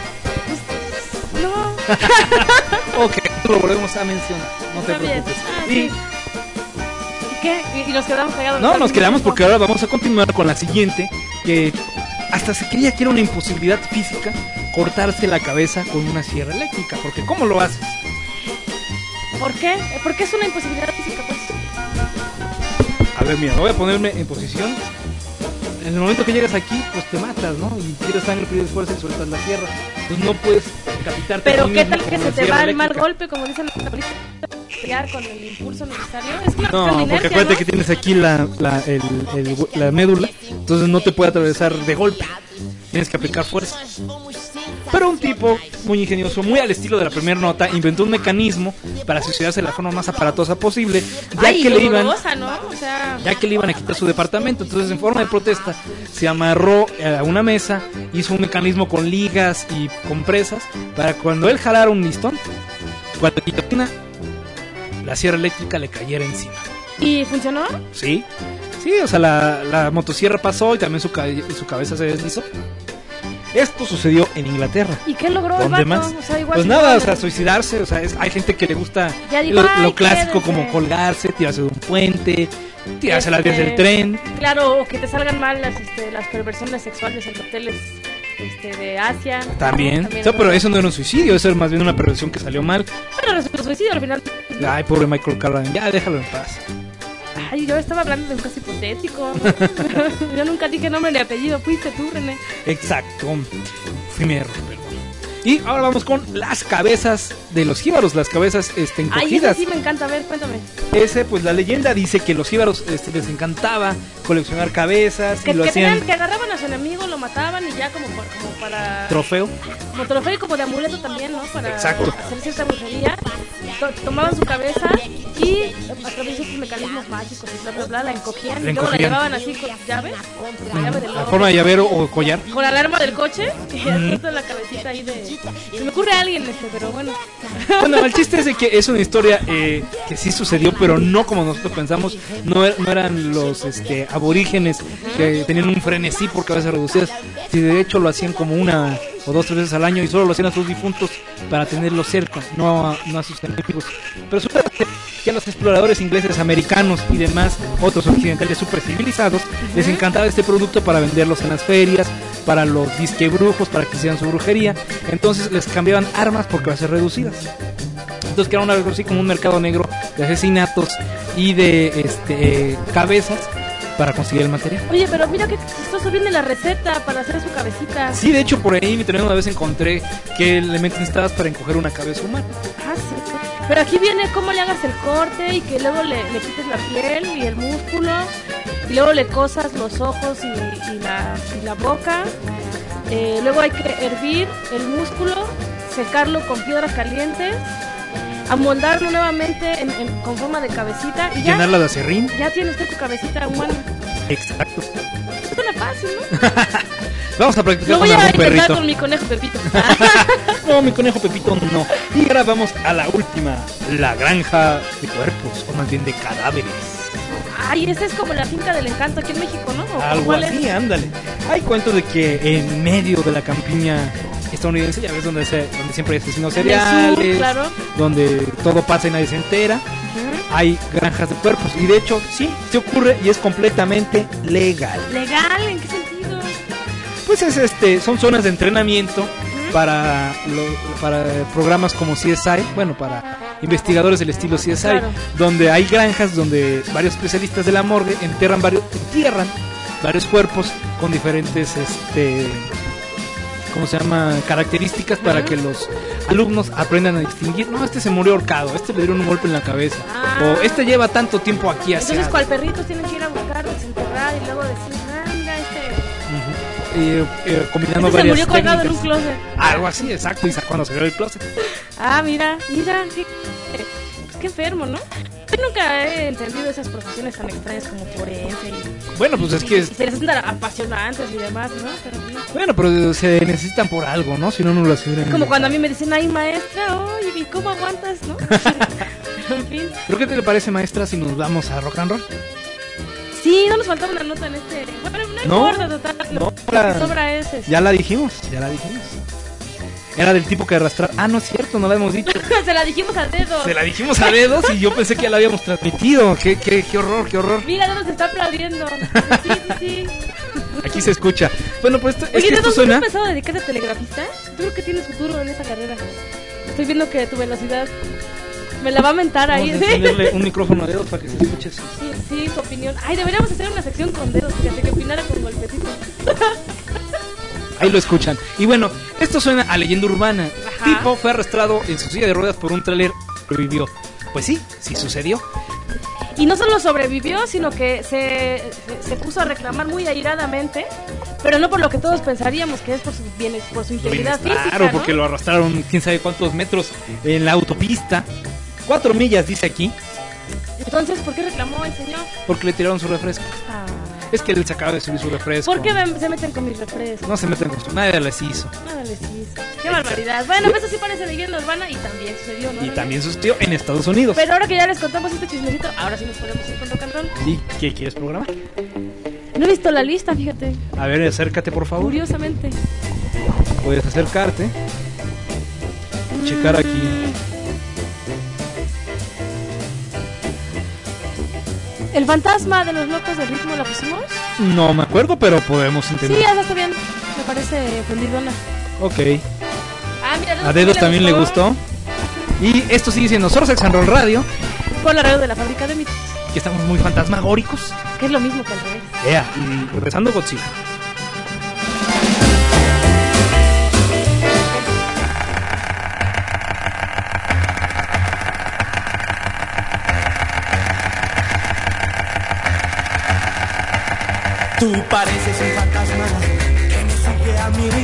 No. Ok, lo volvemos a mencionar. No te Está bien. preocupes. Ah, Sí. sí. ¿Y qué? ¿Y, y nos quedamos pegados? No, nos quedamos porque ahora vamos a continuar con la siguiente, que hasta se creía que era una imposibilidad física cortarse la cabeza con una sierra eléctrica, porque ¿cómo lo haces? ¿Por qué? ¿Por qué es una imposibilidad física, pues? A ver, mira, voy a ponerme en posición. En el momento que llegas aquí, pues te matas, ¿no? Y pierdes sangre, pierdes fuerza y sueltas la sierra. Pues no puedes decapitarte. Pero a ti ¿qué mismo tal que con se la te sierra va el mal eléctrica. golpe, como dicen los ahorita, pegar con el impulso necesario? Es una cuestión de No, porque inercia, acuérdate ¿no? que tienes aquí la, la, el, el- la médula, entonces no te puede atravesar de golpe. Tienes que aplicar fuerza. Pero un tipo muy ingenioso, muy al estilo de la primera nota, inventó un mecanismo para suicidarse de la forma más aparatosa posible, ya Ay, que le iban, dolorosa, ¿no? O sea... ya que le iban a quitar su departamento. Entonces, en forma de protesta, se amarró a una mesa, hizo un mecanismo con ligas y compresas para cuando él jalara un listón, cuando guillotina, la sierra eléctrica le cayera encima. ¿Y funcionó? Sí, sí, o sea, la, la motosierra pasó y también su, ca- su cabeza se deslizó. Esto sucedió en Inglaterra. ¿Y qué logró el ¿Dónde vato? más? O sea, igual Pues si nada, no- o sea, suicidarse, o sea, es- hay gente que le gusta Ya digo, lo, "Ay, lo clásico quédense". como colgarse, tirarse de un puente, tirarse a las vías Este, del tren. Claro, o que te salgan mal las, este, las perversiones sexuales en hoteles este, de Asia. También, También No, pero eso no era un suicidio, eso era más bien una perversión que salió mal. Bueno, resultó suicidio al final. Ay, pobre Michael Carradine, ya déjalo en paz. Ay, yo estaba hablando de un caso hipotético. ¿No? Yo nunca dije nombre ni apellido, fuiste tú, René. Exacto, fui mi error, perdón. Y ahora vamos con las cabezas de los jíbaros, las cabezas este, Ay, eso encogidas. sí me encanta, a ver, cuéntame. Ese, pues la leyenda dice que los jíbaros este, les encantaba coleccionar cabezas Que, y lo que, hacían tenían- que agarraban a su enemigo, lo mataban y ya como, por- como para... trofeo. Como trofeo y como de amuleto también, ¿no? Para Exacto. hacer cierta brujería. To- tomaban su cabeza y a través de otros mecanismos mágicos y bla, bla, bla, la encogían. La y luego la encogían. llevaban así con llave. La llave del La lobo. forma de llavero o collar. Con la alarma del coche. Y Ujú. justo la cabecita ahí de... Se me ocurre a alguien este, pero bueno. Bueno, el chiste es de que es una historia eh, que sí sucedió, pero no como nosotros pensamos. No, er- no eran los este, aborígenes que tenían un frenesí por cabezas reducidas. Si de hecho lo hacían como una o dos tres veces al año y solo lo hacían a sus difuntos para tenerlos cerca, no a, no a sus enemigos. Pero sucede que a los exploradores ingleses, americanos y demás, otros occidentales super civilizados, les encantaba este producto para venderlos en las ferias, para los disquebrujos, para que hicieran su brujería. Entonces les cambiaban armas por cabezas reducidas. Entonces que era algo así como un mercado negro de asesinatos y de este cabezas para conseguir el material. Oye, pero mira que chistoso viene la receta para hacer su cabecita. Sí, de hecho por ahí también una vez encontré qué elementos necesitabas para encoger una cabeza humana. Ah, sí. Pero aquí viene cómo le hagas el corte y que luego le, le quites la piel y el músculo y luego le cosas los ojos y, y la, y la boca. Eh, luego hay que hervir el músculo, secarlo con piedras calientes, amoldarlo nuevamente en, en- con forma de cabecita y ya, Llenarla de acerrín. ya tiene usted tu cabecita humana. Exacto. Suena fácil, ¿no? Vamos a practicar Lo voy con a algún intentar perrito. con mi conejo Pepito. No, mi conejo Pepito no. Y ahora vamos a la última, la granja de cuerpos, o más bien de cadáveres. Ay, esta es como la finca del encanto aquí en México, ¿no? ¿O Algo cuál así, es? ándale. Hay cuentos de que en medio de la campiña estadounidense, ya ves donde, se, donde siempre hay asesinos En el sur, seriales, claro. donde todo pasa y nadie se entera. hay granjas de cuerpos. Y de hecho, sí, se ocurre y es completamente legal. ¿Legal? ¿En qué sentido? Pues es este, son zonas de entrenamiento uh-huh. para, lo, para programas como C S I, bueno, para investigadores del estilo C S I, claro. donde hay granjas donde varios especialistas de la morgue enterran varios, entierran varios cuerpos con diferentes, este, ¿cómo se llama? Características uh-huh. para que los alumnos aprendan a distinguir. No, este se murió ahorcado, este le dieron un golpe en la cabeza, ah. o este lleva tanto tiempo aquí hacia. Entonces, ¿cuál perrito tienen que ir a buscar, desenterrar y luego decir, ah, mira este? Eh, eh, combinando este varias se murió colgado técnicas. en un closet. Algo así, exacto, y cuando salió del closet. Ah, mira, mira, sí. Pues qué enfermo, ¿no? Yo nunca he entendido esas profesiones tan extrañas como forense y... Bueno, pues es que... Es... Se les hacen apasionantes y demás, ¿no? Pero, sí. Bueno, pero se necesitan por algo, ¿no? Si no, no lo hacen. Es como cuando a mí me dicen, ay, maestra, oye, ¿y cómo aguantas, no? Pero, en fin. ¿Pero qué te le parece, maestra, si nos vamos a rock and roll? Sí, no nos faltaba una nota en este... Bueno, no, no importa, total. No, lo para... que sobra es... Este. Ya la dijimos, ya la dijimos. Era del tipo que arrastrar. Ah, no es cierto, no la hemos dicho. Se la dijimos a dedos. Se la dijimos a dedos y yo pensé que ya la habíamos transmitido. Qué, qué, qué horror, qué horror. Mira, Dedos se está aplaudiendo. Sí, sí, sí. Aquí se escucha. Bueno, pues esto, Oye, es que esto Dedos, suena... ¿no has pensado dedicarte a telegrafista? Yo creo que tienes futuro en esa carrera. Estoy viendo que tu velocidad me la va a mentar ahí. Vamos a enseñarle un micrófono a Dedos para que se escuche eso. Sí, sí, tu opinión. Ay, deberíamos hacer una sección con Dedos, fíjate, que opinara con golpecitos. Ahí lo escuchan. Y bueno, esto suena a leyenda urbana. Ajá. Tipo fue arrastrado en su silla de ruedas por un tráiler, revivió. Pues sí, sí sucedió. Y no solo sobrevivió, sino que se, se, se puso a reclamar muy airadamente, pero no por lo que todos pensaríamos, que es por su bienes, por su integridad Bienestar, física, Claro, ¿no? porque lo arrastraron quién sabe cuántos metros en la autopista. Cuatro millas, dice aquí. Entonces, ¿por qué reclamó el señor? Porque le tiraron su refresco. Ah. Es que él se acaba de subir su refresco. ¿Por qué me, se meten con mis refrescos? No se meten con su... Nadie les hizo. Nada les hizo. Qué barbaridad. Bueno, pues eso sí parece leyenda urbana y también sucedió, ¿no? Y también sucedió en Estados Unidos. Pero ahora que ya les contamos este chismecito, ahora sí nos podemos ir con rock and roll. ¿Y qué quieres programar? No he visto la lista, fíjate. A ver, acércate, por favor. Curiosamente. Puedes acercarte. Mm. Checar aquí. ¿El fantasma de los locos del ritmo la pusimos? No me acuerdo, pero podemos entender. Sí, ya está bien. Me parece fundidona. Ok. Ah, mira, a Dedos también le gustó. Y esto sigue siendo Sor Sex and Roll Radio. Por la radio de la fábrica de mitos. Que estamos muy fantasmagóricos. Que es lo mismo que al revés. Yeah, y rezando Godzilla. Tú pareces un fantasma que me sigue a mí.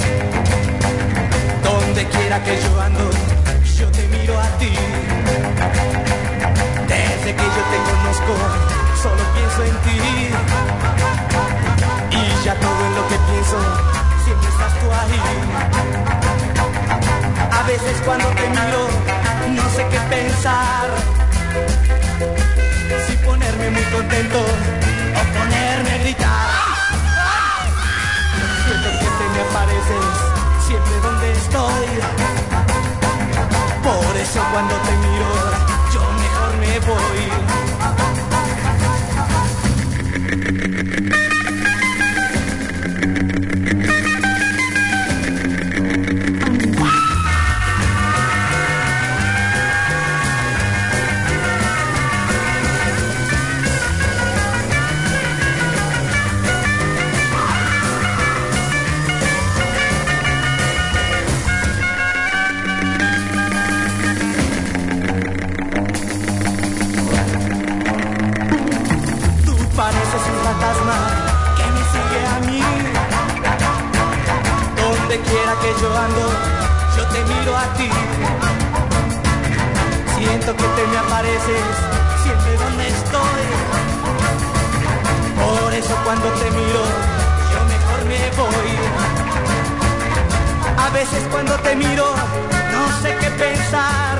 Donde quiera que yo ando, yo te miro a ti. Desde que yo te conozco, solo pienso en ti. Y ya todo en lo que pienso, siempre estás tú ahí. A veces cuando te miro, no sé qué pensar. Si ponerme muy contento o ponerme a gritar. Siento que te me apareces siempre donde estoy. Por eso cuando te miro yo mejor me voy. Pareces un fantasma que me sigue a mí. Donde quiera que yo ando, yo te miro a ti. Siento que te me apareces siempre donde estoy. Por eso cuando te miro, yo mejor me voy. A veces cuando te miro, no sé qué pensar.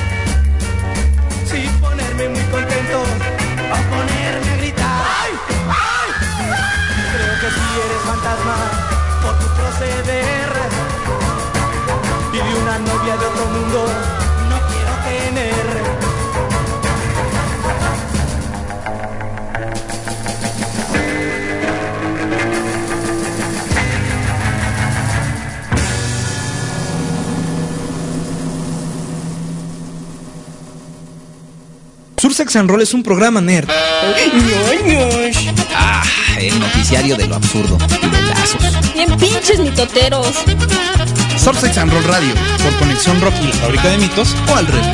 Si ponerme muy contento o ponerme a gritar. ¡Ay! ¡Ay! Creo que si eres fantasma por tu proceder. Y de una novia de otro mundo no quiero tener. Sex and Roll es un programa nerd. Ah, el noticiario de lo absurdo y de lazos. Bien pinches mitoteros. Surf Sex and Roll Radio. Por Conexión Rock y la Fábrica de Mitos. O al revés.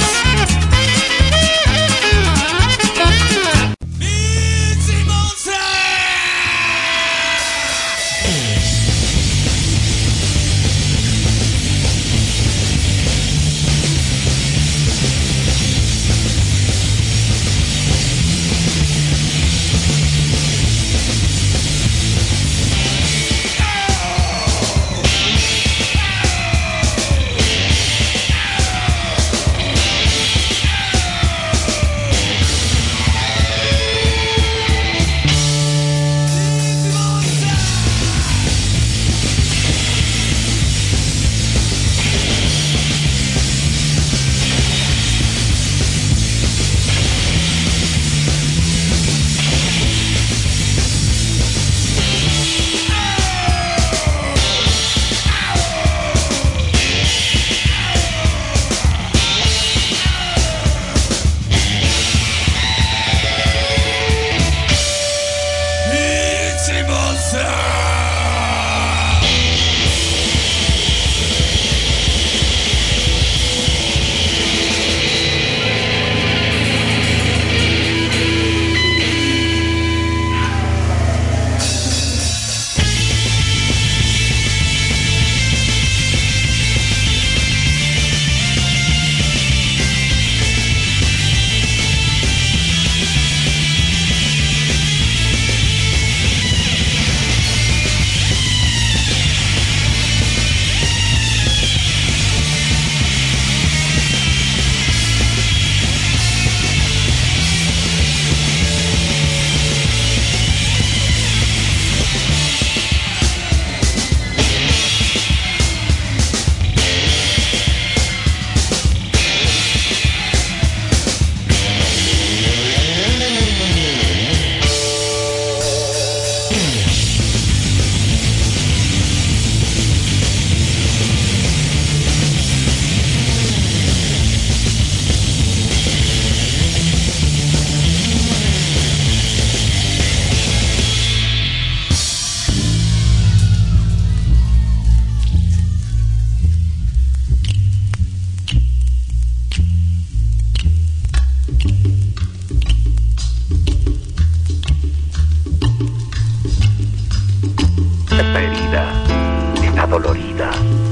Dolorida,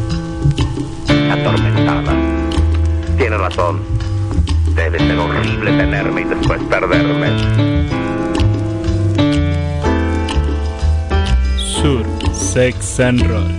atormentada. Tiene razón. Debe ser horrible tenerme y después perderme. Sur Sex and Roll.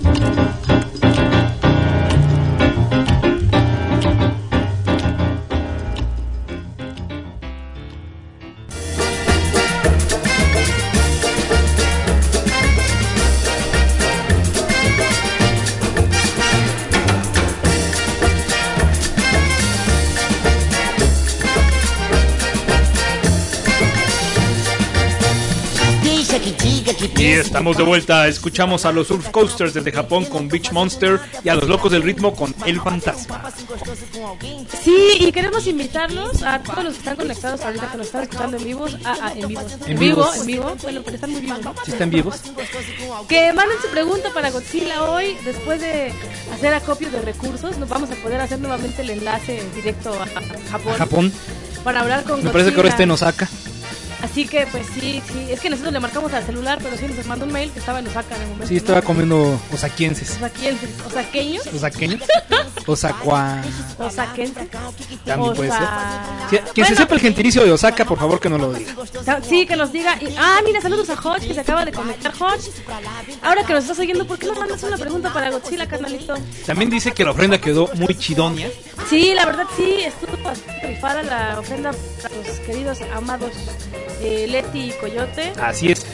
Y estamos de vuelta, escuchamos a los Surf Coasters desde Japón con Beach Monster y a los Locos del Ritmo con El Fantasma. Sí, y queremos invitarlos a todos los que están conectados ahorita, que nos están escuchando en vivos, a, a, en vivos, en, en vivo, vivos. en vivo, bueno, pero están muy vivos, ¿no? ¿Sí están vivos? Que manden su pregunta para Godzilla hoy, después de hacer acopio de recursos, nos vamos a poder hacer nuevamente el enlace directo a, a Japón. ¿A Japón? Para hablar con Me Godzilla. parece que ahora este nos saca. Así que, pues sí, sí, es que nosotros le marcamos al celular, pero sí nos mandó un mail que estaba en Osaka en el momento. Sí, estaba ¿no? comiendo osaquienses. Osaquienses, osaqueños. Osaqueños. Osacua. Osaquenses. También Osa... puede ser. Sí, quien bueno, se sepa el gentilicio de Osaka, por favor que nos lo diga. Sí, que nos diga. Y, ah, mira, saludos a Hodge, que se acaba de conectar. Hodge, ahora que nos estás oyendo, ¿por qué no mandas una pregunta para Godzilla, carnalito? También dice que la ofrenda quedó muy chidonia. Sí, la verdad sí, estuvo bastante rifada la ofrenda para los queridos amados eh, Leti y Coyote. Así es.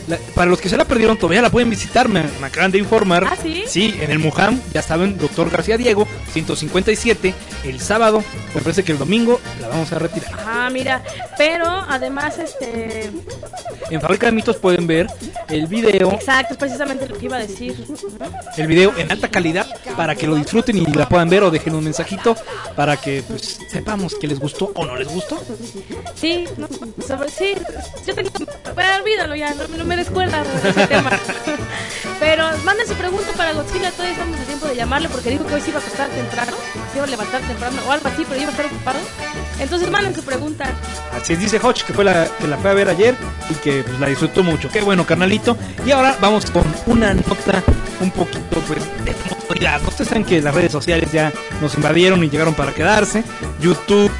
La, para los que se la perdieron, todavía la pueden visitar, me, me acaban de informar. ¿Ah, sí? Sí, en el Mujam, ya saben, Doctor García Diego, ciento cincuenta y siete, el sábado, me parece que el domingo la vamos a retirar. Ah, mira, pero además, este... En Fábrica de Mitos pueden ver el video. Exacto, es precisamente lo que iba a decir, ¿no? El video en alta calidad para que lo disfruten y la puedan ver o dejen un mensajito para que pues, sepamos que les gustó o no les gustó. Sí, no, sobre, sí, yo tengo... Pero olvídalo ya, no, no me descuerda de ese tema. Pero manden su pregunta para Godzilla, todavía estamos a tiempo de llamarle porque dijo que hoy se iba a acostar temprano, se iba a levantar temprano o algo así, pero iba a estar ocupado. Entonces manden su pregunta. Así es, dice Hodge que fue la que la fue a ver ayer y que pues, la disfrutó mucho. Qué bueno, carnalito. Y ahora vamos con una nota un poquito pues de movilidad. Ustedes saben que las redes sociales ya nos invadieron y llegaron para quedarse. YouTube,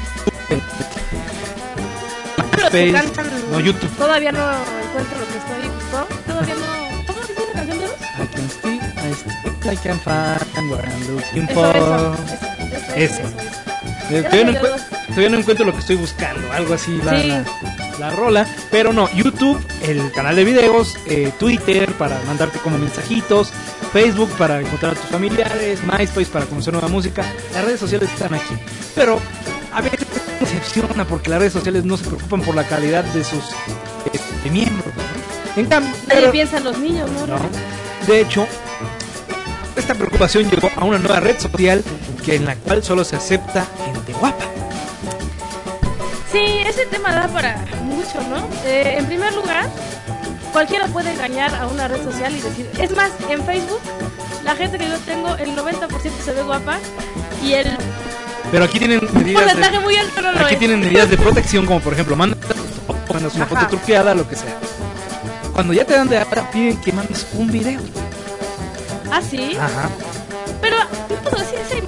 Facebook, no YouTube. Todavía no encuentro lo que estoy buscando. Todavía no. ¿Cómo dice la canción de los? I can speak, I speak, I can find what I'm looking Eso, for. eso, eso, Eso. eso. Eh, Todavía no, encu- todavía no encuentro lo que estoy buscando, algo así va Sí. la, la rola, pero no, YouTube, el canal de videos, eh, Twitter para mandarte como mensajitos, Facebook para encontrar a tus familiares, MySpace para conocer nueva música, las redes sociales están aquí, pero a veces me decepciona porque las redes sociales no se preocupan por la calidad de sus eh, de miembros, ¿no? En cambio, Nadie pero- piensa en los niños, ¿no? no. De hecho, esta preocupación llegó a una nueva red social que en la cual solo se acepta gente guapa. Sí, ese tema da para mucho, ¿no? Eh, en primer lugar, cualquiera puede engañar a una red social y decir... Es más, en Facebook, la gente que yo tengo, el noventa por ciento se ve guapa y el Pero aquí tienen medidas porcentaje de, muy alto no lo aquí es. tienen medidas de protección, como por ejemplo, mandas, mandas una Ajá. foto truqueada, lo que sea. Cuando ya te dan de alta, piden que mandes un video. ¿Ah, sí? Ajá. Pero, pues, sí, sí,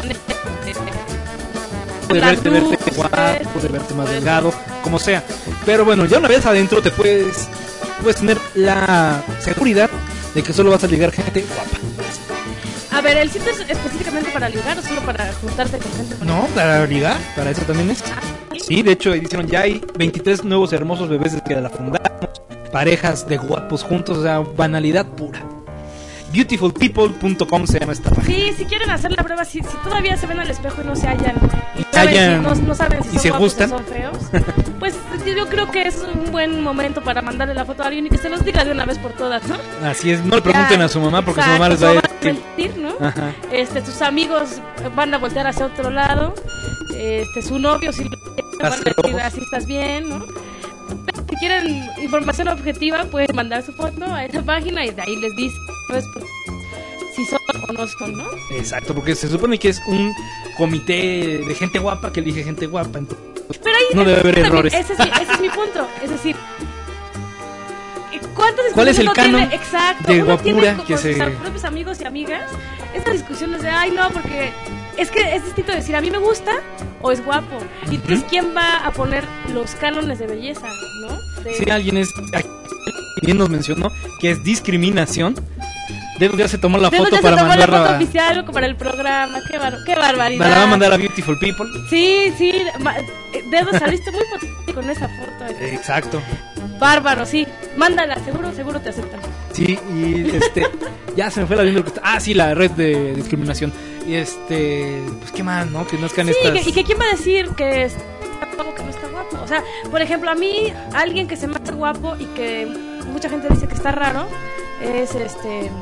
De Las verte, verte luces, guapo, de verte más delgado, como sea. Pero bueno, ya una vez adentro te puedes, puedes tener la seguridad de que solo vas a ligar gente guapa. A ver, ¿el sitio es específicamente para ligar o solo para juntarte con gente? No, para ligar, para eso también es. Sí, de hecho, dijeron ya hay veintitrés nuevos hermosos bebés desde que la fundamos. Parejas de guapos juntos, o sea, banalidad pura. beautiful people punto com se llama esta página. Sí, si quieren hacer la prueba, si, si todavía se ven al espejo y no se hallan, y se saben hallan, si, no, no saben si y son se guapos gustan. o son feos, pues yo creo que es un buen momento para mandarle la foto a alguien y que se los diga de una vez por todas, ¿no? Así es, no le pregunten Ya, a su mamá porque exacto, su mamá les va a no van decir. mentir, ¿no? Ajá. Este, tus amigos van a voltear hacia otro lado, este, su novio si lo van a decir así estás bien, ¿no? Pero si quieren información objetiva, pueden mandar su foto a esa página y de ahí les dice pues, si son o no son, ¿no? Exacto, porque se supone que es un comité de gente guapa que elige gente guapa, entonces Pero ahí no debe haber también, errores. Ese es, mi, ese es mi punto. Es decir, ¿cuántas ¿Cuál es el discusiones uno canon tiene? Exacto, de uno guapura tiene con que sus se- propios amigos y amigas estas discusiones de, ay, no, porque es que es distinto decir, a mí me gusta o es guapo. Y entonces, ¿quién va a poner los cánones de belleza, no? De- Si alguien es, bien nos mencionó que es discriminación, Dedo ya se tomó la ¿De dónde foto se para tomó la mandarla foto a, oficial para el programa? Qué, bar qué me barbaridad. la va a mandar a Beautiful People. Sí, sí, ma- Dedo, saliste muy potente con esa foto. Exacto. Bárbaro, sí. Mándala, seguro, seguro te aceptan. Sí, y este ya se me fue la viendo. Ah, sí, la red de discriminación. Y este, pues qué más, ¿no? Que nazcan Sí, estas. que- y que quién va a decir que está guapo que no está guapo. O sea, por ejemplo, a mí, alguien que se me hace guapo y que mucha gente dice que está raro, es este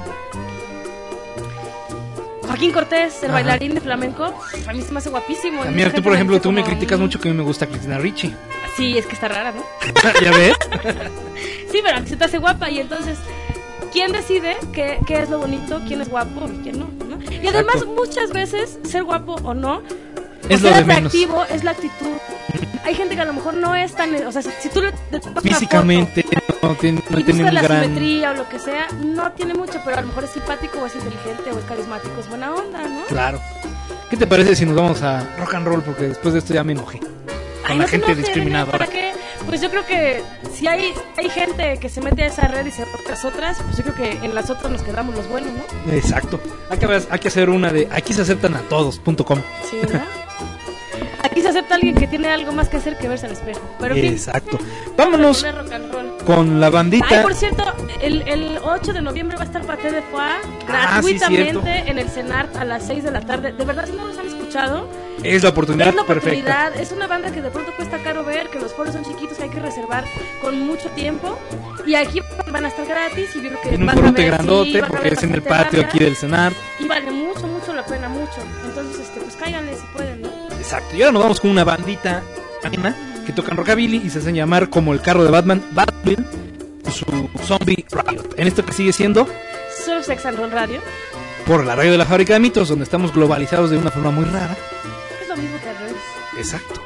Joaquín Cortés, el Ajá. bailarín de flamenco. A mí se me hace guapísimo. y A mí, mucha tú gente por ejemplo, dice tú me como, criticas mm, mucho que a mí me gusta Cristina Ricci. Sí, es que está rara, ¿no? ¿Ya ves? Sí, pero a mí se te hace guapa y entonces, ¿quién decide qué, qué es lo bonito, quién es guapo y quién no? ¿no? Y además, Exacto. muchas veces, ser guapo o no, Es o lo ser de menos. atractivo es la actitud. Hay gente que a lo mejor no es tan... O sea, si, si tú le le tomas una Físicamente no tiene, foto no y tiene buscas un la gran. simetría o lo que sea, no tiene mucho, pero a lo mejor es simpático o es inteligente o es carismático, es buena onda, ¿no? Claro. ¿Qué te parece si nos vamos a rock and roll? Porque después de esto ya me enojé. Con Ay, la no se gente enoje, discriminadora. ¿para qué? Pues yo creo que si hay, hay gente que se mete a esa red y se roca las otras, pues yo creo que en las otras nos quedamos los buenos, ¿no? Exacto. Hay que, hay que hacer una de aquí se aceptan a todos punto com. Sí, ¿no? Aquí aquí se acepta alguien que tiene algo más que hacer que verse al espejo. Pero en fin, exacto. Vámonos rock and roll. con la bandita. Ay, por cierto, el, el ocho de noviembre va a estar Paté de Foie gratuitamente Ah, sí, en el CENART a las seis de la tarde. De verdad, si no los han escuchado, Es la oportunidad es la perfecta. oportunidad. Es una banda que de pronto cuesta caro ver, que los foros son chiquitos, que hay que reservar con mucho tiempo. Y aquí van a estar gratis y yo creo que En un vas a fronte ver, grandote, sí, vas a porque ver es en el bastante patio banda. aquí del CENART. Y vale mucho, mucho la pena, mucho. Entonces, este, pues cáiganle si pueden, ¿no? Exacto. Y ahora nos vamos con una bandita ajena que tocan rockabilly y se hacen llamar como el carro de Batman, Batmobile, su Zombie Riot. En esto que sigue siendo Surf Sex and Roll Radio. por la radio de la Fábrica de Mitos, donde estamos globalizados de una forma muy rara. Es lo mismo que al revés. Exacto.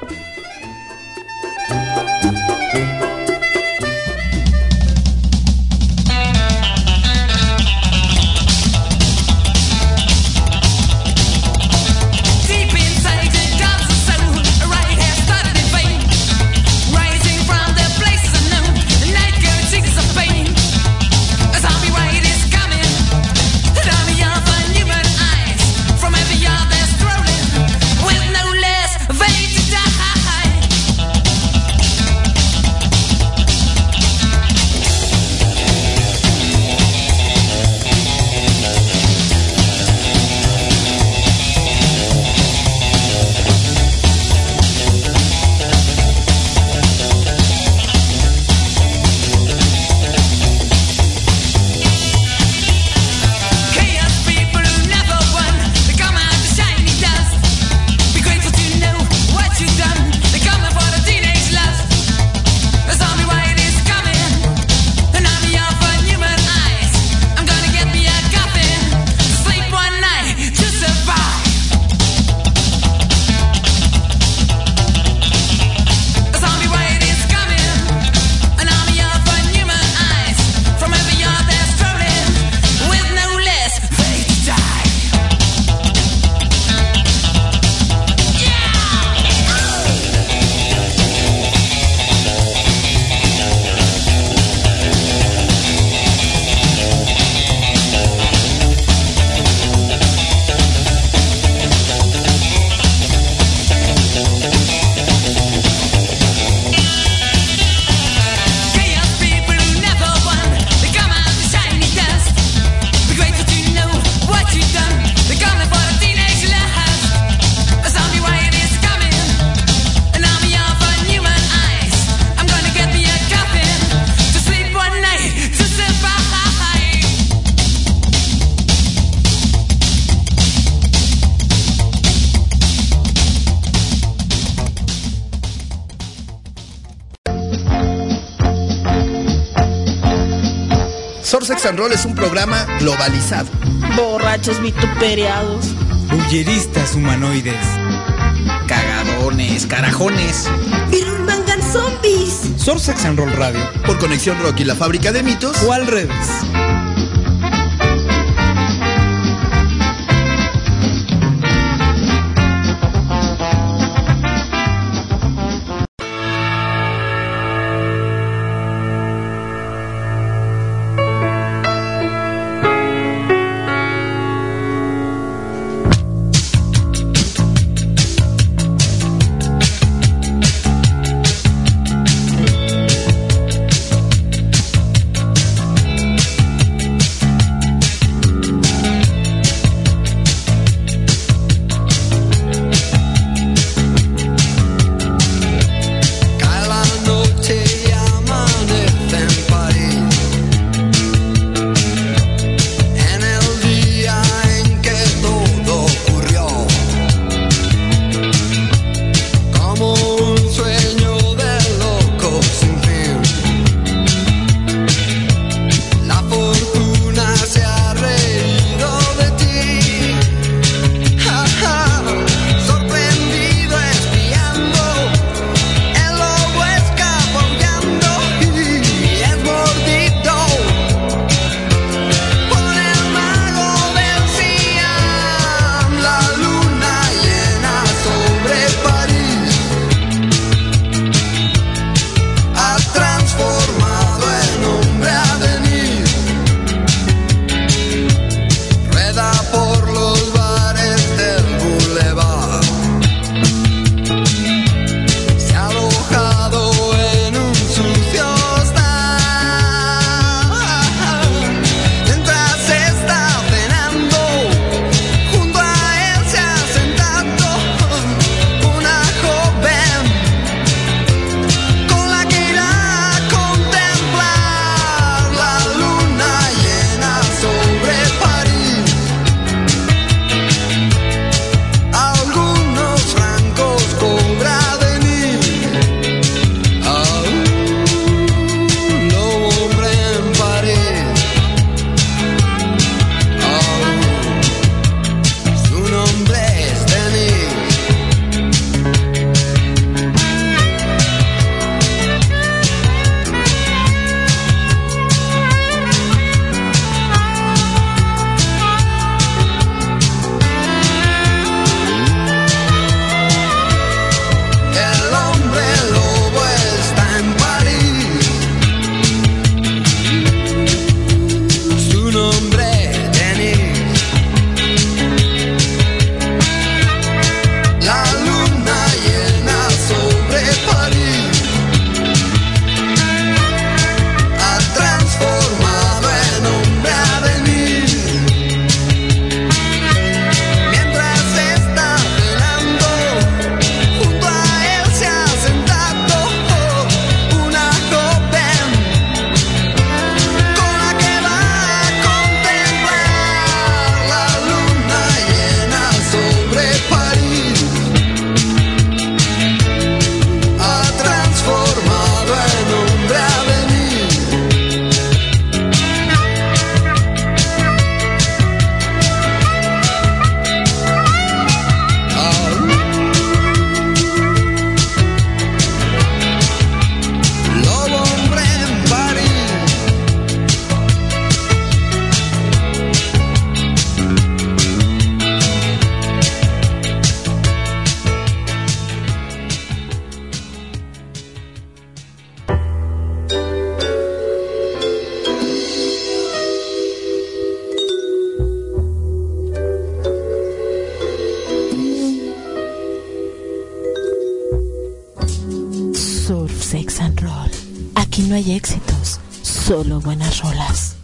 Deep inside it comes a soul, a riot has started in vain. Rising from the places unknown, the night girl seeks of pain. A zombie riot is coming, an army of unhuman eyes. From every yard they're strolling, with no less fate to die. Chaos people who never won, they come out to shiny dust. Be grateful to know what you've done. They're coming for the teenage lust. A zombie riot is coming, an army of unhuman eyes. I'm gonna get me a coffin, sleep one night to survive. A zombie riot is coming, an army of unhuman eyes. From every yard they're strolling, with no less fate to die. Chaos people who never won, they come out to shiny dust. Be grateful to know what you've done. They're coming for the teenage lust. A zombie riot is coming, an army of unhuman eyes. I'm gonna get me a coffin to sleep one night to survive. Source Sex and Roll es un programa globalizado. Borrachos vituperiados. Bulleristas humanoides. Cagadones, carajones. Birurbangan zombies. Source Sex and Roll Radio. Por Conexión Rock y la Fábrica de Mitos. O al revés. Thank hay éxitos, solo buenas rolas.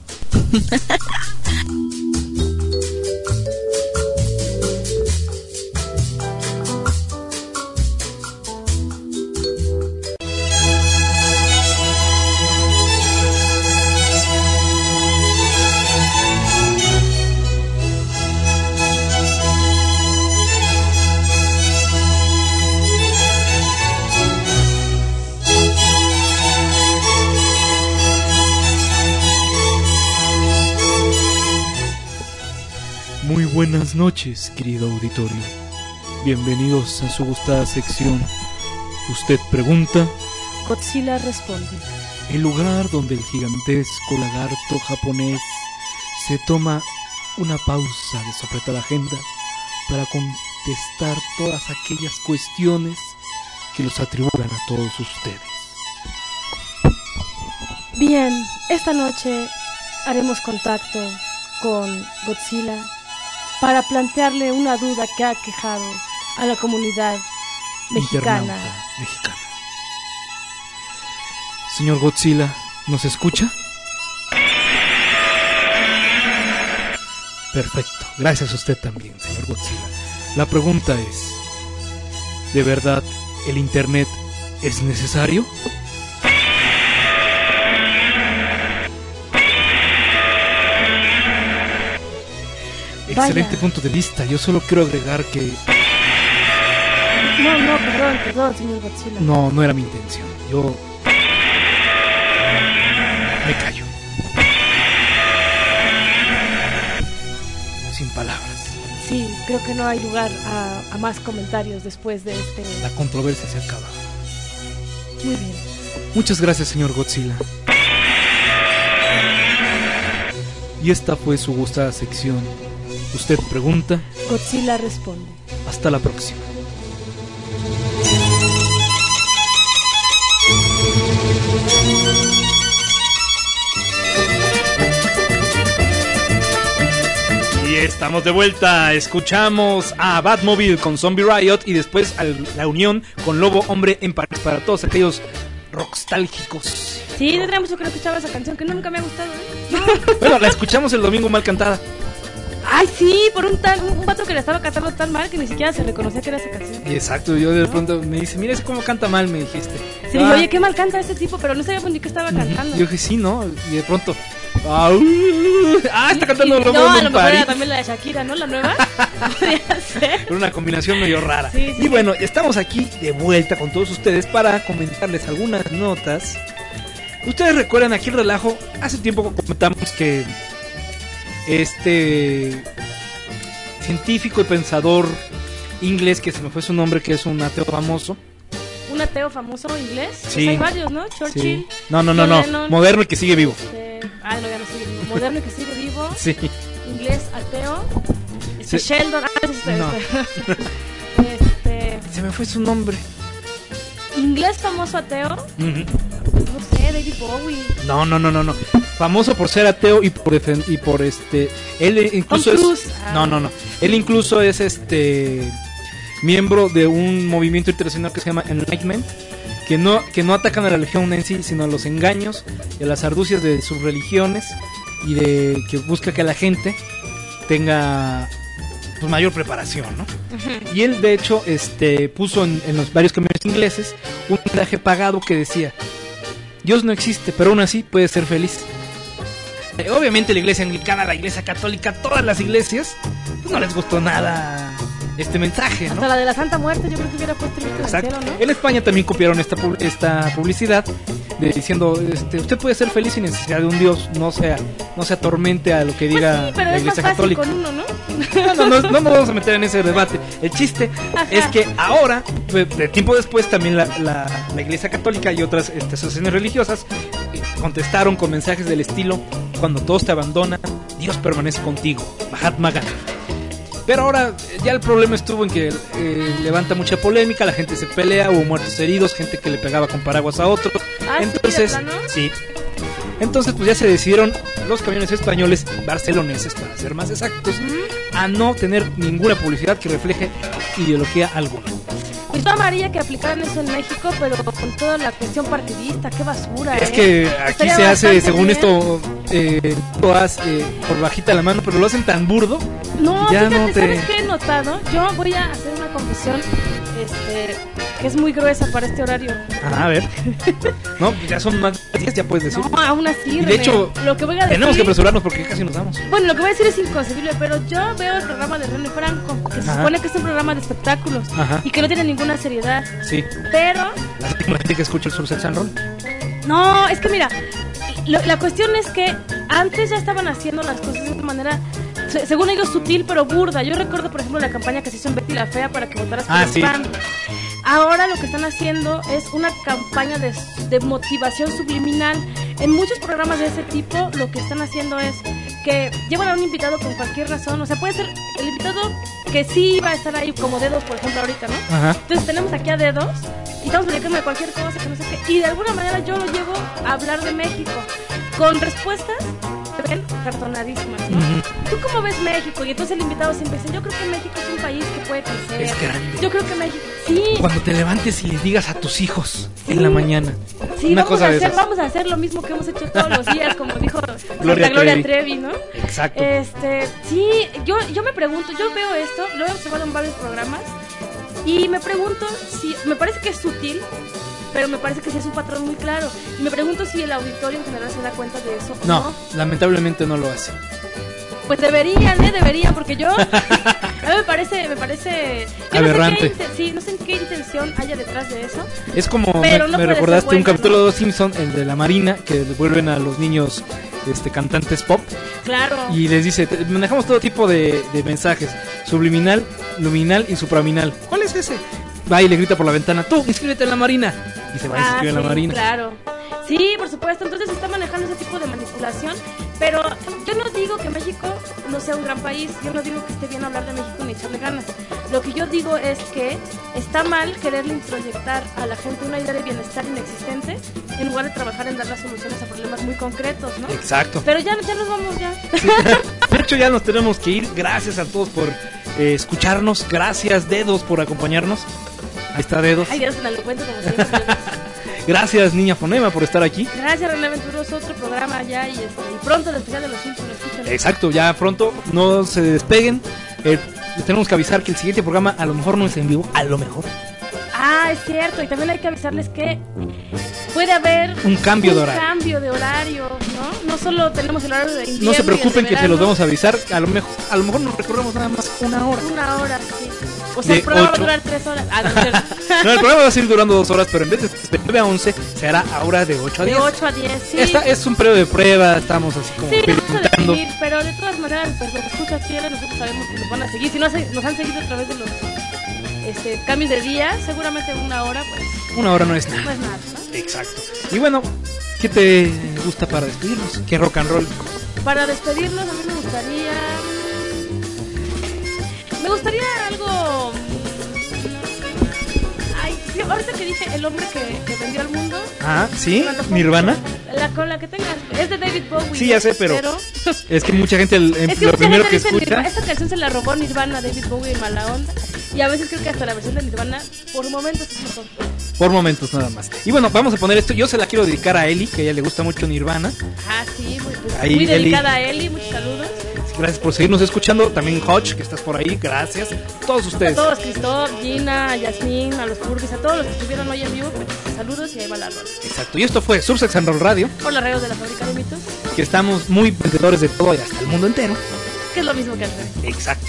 Muy buenas noches, querido auditorio. Bienvenidos a su gustada sección Usted Pregunta, Godzilla Responde. el lugar donde el gigantesco lagarto japonés se toma una pausa de su apretada agenda para contestar todas aquellas cuestiones que los atribuyan a todos ustedes. Bien, esta noche haremos contacto con Godzilla para plantearle una duda que ha quejado a la comunidad mexicana. Internauta mexicana. Señor Godzilla, ¿nos escucha? Perfecto, gracias a usted también, señor Godzilla. La pregunta es, ¿de verdad el internet es necesario? Excelente Vaya. punto de vista. Yo solo quiero agregar que No, no, perdón, perdón, señor Godzilla. no, no era mi intención. Yo me callo. Sin palabras. Sí, creo que no hay lugar a, a más comentarios después de este... La controversia se acaba. Muy bien. Muchas gracias, señor Godzilla. Y esta fue su gustada sección. Usted pregunta. Godzilla Responde. Hasta la próxima. Y estamos de vuelta. Escuchamos a Batmobile con Zombie Riot y después a la unión con Lobo Hombre en París para todos aquellos rockstálgicos. Sí, tendría mucho que no escuchaba esa canción que nunca me ha gustado, ¿eh? Bueno, la escuchamos el domingo mal cantada. Ay, sí, por un tal, un, un vato que la estaba cantando tan mal que ni siquiera se reconocía que era esa canción. Y exacto, yo de pronto me dice, mira, es cómo canta mal, me dijiste. Sí, Ah. oye, qué mal canta este tipo, pero no sabía ni qué estaba cantando. Yo dije, sí, ¿no? Y de pronto, ah, uh, ah está cantando Y- Lobo no, a en lo mejor París. era también la de Shakira, ¿no? La nueva. Podría ser. Era una combinación medio rara. Sí, sí, y bueno, estamos aquí de vuelta con todos ustedes para comentarles algunas notas. Ustedes recuerdan aquí el relajo, hace tiempo comentamos que este científico y pensador inglés, que se me fue su nombre, que es un ateo famoso. Un ateo famoso inglés. Sí. Pues hay varios, ¿no? Churchill. Sí. No, no, no, no, Lennon, moderno y que sigue vivo. este, Ah, no, ya no sigue vivo. Moderno y que sigue vivo. Sí. Inglés ateo. Este, Sí. Sheldon. Ah, ese es este, No. este. este, Se me fue su nombre. Inglés famoso ateo. Ujú. No sé, David Bowie. No, no, no, no, no. Famoso por ser ateo y por defen- y por este él incluso Tom es Cruise. Ah. No, no, no. Él incluso es este miembro de un movimiento internacional que se llama Enlightenment, que no que no atacan a la religión en sí, sino a los engaños y a las arducias de sus religiones y de que busca que la gente tenga pues mayor preparación, ¿no? Ujú. Y él de hecho este puso en, en los varios camiones ingleses un mensaje pagado que decía: Dios no existe, pero aún así puedes ser feliz. Eh, obviamente la iglesia anglicana, la iglesia católica, todas las iglesias, pues no les gustó nada este mensaje, ¿no? Hasta la de la Santa Muerte, yo creo que hubiera puesto el grito del Exacto. cielo, ¿no? En España también copiaron esta pub- esta publicidad de, diciendo, este, usted puede ser feliz sin necesidad de un Dios, no sea no se atormente a lo que diga Sí, pero la es más iglesia fácil católica. con uno, ¿no? No, no, no, no nos vamos a meter en ese debate. El chiste es que ahora, pues, de tiempo después, también la, la, la Iglesia Católica y otras este, asociaciones religiosas eh, contestaron con mensajes del estilo: cuando todos te abandonan, Dios permanece contigo. Mahatma Gandhi. Pero ahora eh, ya el problema estuvo en que eh, levanta mucha polémica, la gente se pelea, hubo muertos heridos, gente que le pegaba con paraguas a otros. Ah, ¿sí, Entonces, de plano? sí. Entonces, pues ya se decidieron los camiones españoles, barceloneses para ser más exactos, a no tener ninguna publicidad que refleje ideología alguna. Yo amaría que aplicaran eso en México, pero con toda la cuestión partidista, qué basura. Es ¿eh? que aquí Estaría se hace, bastante según bien. esto, eh, lo hace, eh, por bajita la mano, pero lo hacen tan burdo. No, ya fíjate, no te... ¿sabes qué he notado? Yo voy a hacer una confesión este, que es muy gruesa para este horario. Ah, a ver. No, ya son más de diez, ya puedes decir. No, aún así, Y de René, hecho, lo que voy a decir... tenemos que apresurarnos porque casi nos vamos. Bueno, lo que voy a decir es inconcebible, pero yo veo el programa de René Franco, que se Ajá. supone que es un programa de espectáculos Ajá. y que no tiene ninguna seriedad. Sí. Pero, La gente que escucha el Sursex and Roll. no, es que mira, lo- la cuestión es que antes ya estaban haciendo las cosas de una manera, se- según ellos, sutil pero burda. Yo recuerdo, por ejemplo, la campaña que se hizo en Betty la Fea para que votaras por Ah, el sí. P A N. Ahora lo que están haciendo es una campaña de, de motivación subliminal. En muchos programas de ese tipo lo que están haciendo es que llevan a un invitado con cualquier razón. O sea, puede ser el invitado que sí va a estar ahí como Dedos, por ejemplo, ahorita, ¿no? Ajá. Entonces tenemos aquí a Dedos y estamos platicando de cualquier cosa, que no sé qué. Y de alguna manera yo lo llevo a hablar de México con respuestas que ven cartonadísimas, ¿no? Ujú. ¿Tú cómo ves México? Y entonces el invitado siempre dice, yo creo que México es un país que puede crecer. Es grande. Yo creo que México... Sí. Cuando te levantes y les digas a tus hijos en la mañana. Sí, una vamos, cosa a de hacer, esas. vamos a hacer lo mismo que hemos hecho todos los días, como dijo Gloria Santa Gloria Trevi. Trevi, ¿no? Exacto. Este, sí, yo, yo me pregunto, yo veo esto, lo he observado en varios programas, y me pregunto si, me parece que es sutil, pero me parece que sí es un patrón muy claro. Y me pregunto si el auditorio en general se da cuenta de eso. o No, lamentablemente no lo hace. Pues deberían, ¿eh? Deberían, porque yo... A mí me parece, me parece... Yo Aberrante. No sé, qué inten- sí, no sé en qué intención haya detrás de eso. Es como Pero me, no me puede recordaste ser buena, un capítulo ¿no? de Los Simpson, el de la Marina, que devuelven a los niños este cantantes pop Claro. y les dice, te- manejamos todo tipo de, de mensajes, subliminal, luminal y supraminal. ¿Cuál es ese? Va y le grita por la ventana, tú, inscríbete en la Marina. Y se va y se Ah, inscribe en la sí, Marina. claro. Sí, por supuesto. Entonces se está manejando ese tipo de manipulación. Pero yo no digo que México no sea un gran país. Yo no digo que esté bien hablar de México ni echarle ganas. Lo que yo digo es que está mal quererle introyectar a la gente una idea de bienestar inexistente en lugar de trabajar en dar las soluciones a problemas muy concretos, ¿no? Exacto. Pero ya, ya nos vamos ya. De hecho, ya nos tenemos que ir. Gracias a todos por eh, escucharnos. Gracias, Dedos, por acompañarnos. Ahí está Dedos. Ay, Dios, me lo cuento como siempre. Gracias, Niña Fonema, por estar aquí. Gracias, René Venturoso. Otro programa ya y, este, y pronto el especial de los Simpsons. Escúchenlo. Exacto, ya pronto. No se despeguen. Eh, les tenemos que avisar que el siguiente programa a lo mejor no es en vivo. A lo mejor. Ah, es cierto. Y también hay que avisarles que puede haber Un cambio un de horario. cambio de horario, ¿no? No solo tenemos el horario de invierno. No se y el de preocupen que se verano. los vamos a avisar. A lo mejor, a lo mejor nos recorremos nada más una hora. Una hora, sí. O sea, De el programa va a ocho. durar tres horas. Ah, no, es cierto. No, el programa va a seguir durando dos horas, pero en vez de de nueve a once se hará ahora de ocho a De diez. ocho a diez, sí. Esta es un periodo de prueba, estamos así como Sí, vamos a preguntando. definir, pero de todas maneras, pues los escuchas fieles, nosotros sabemos que nos van a seguir. Si no se- nos han seguido a través de los este, cambios de día, seguramente una hora, pues Una hora no es nada. no es nada, ¿no? Exacto. Y bueno, ¿qué te gusta para despedirnos? ¿Qué rock and roll? Para despedirnos, a mí me gustaría. Me gustaría algo. Ay, sí, ahorita que dije el hombre que, que vendió al mundo. Ah, ¿sí? me antojó ¿Nirvana? mucho. La con la que tengas. Es de David Bowie. Sí, ya sé, pero es que mucha gente el- Es que lo mucha primero gente que dice escucha Nirvana. Esta canción se la robó Nirvana a David Bowie en mala onda. Y a veces creo que hasta la versión de Nirvana, por momentos, es mejor. por momentos nada más. Y bueno, vamos a poner esto. Yo se la quiero dedicar a Eli, que a ella le gusta mucho Nirvana. Ah, sí, muy, pues, Ahí, muy Eli. dedicada a Eli. Muchos saludos. Gracias por seguirnos escuchando. También Hodge, que estás por ahí. Gracias. Todos A ustedes. todos, Christoph, Gina, a Yasmín, a los Furbies, a todos los que estuvieron hoy en vivo, pues saludos y ahí va la rola. Exacto. Y esto fue Sursex and Roll Radio, Por las reglas de la fábrica de mitos, que estamos muy vendedores de todo y hasta el mundo entero. que es lo mismo que al revés. Exacto.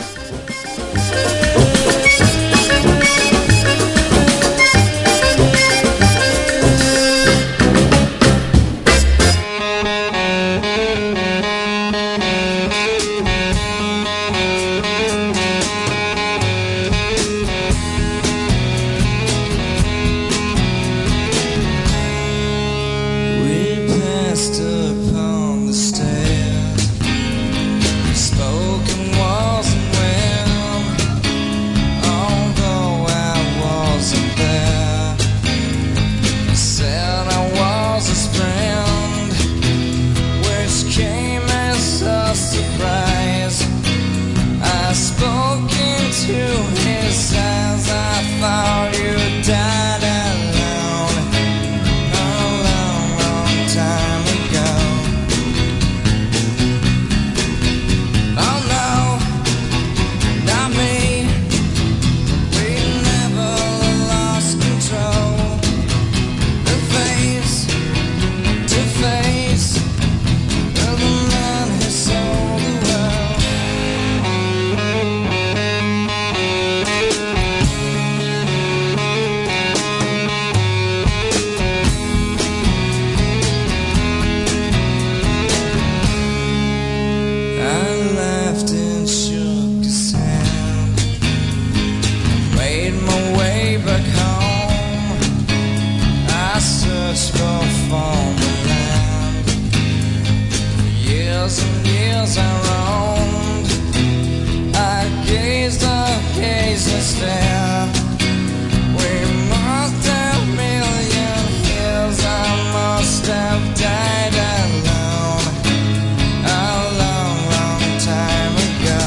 We passed upon the stair, spoken walls and well. years and years I roamed. I gazed, I gazed and stared. We must have million years. I must have died alone a long, long time ago.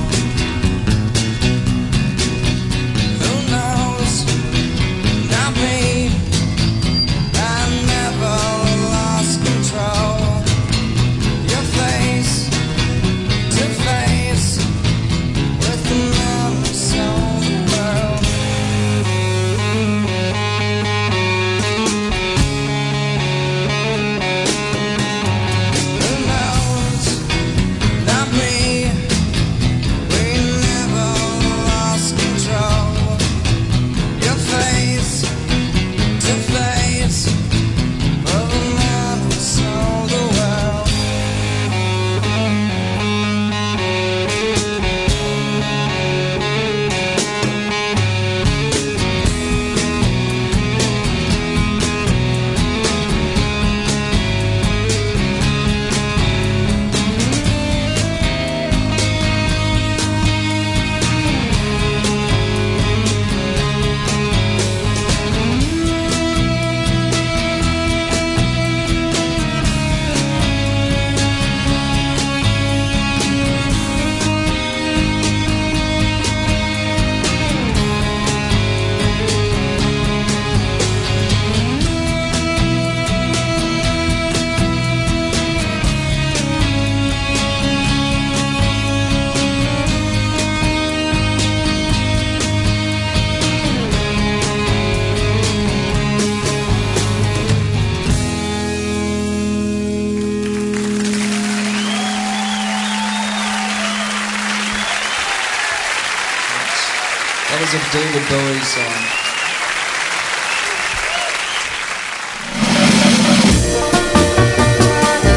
Who knows? Not me. I never lost control. Your face to face with the man who sold the world. Who knows? Not me. We never lost control. Your face to face of a man who sold the world. That was a David Bowie song.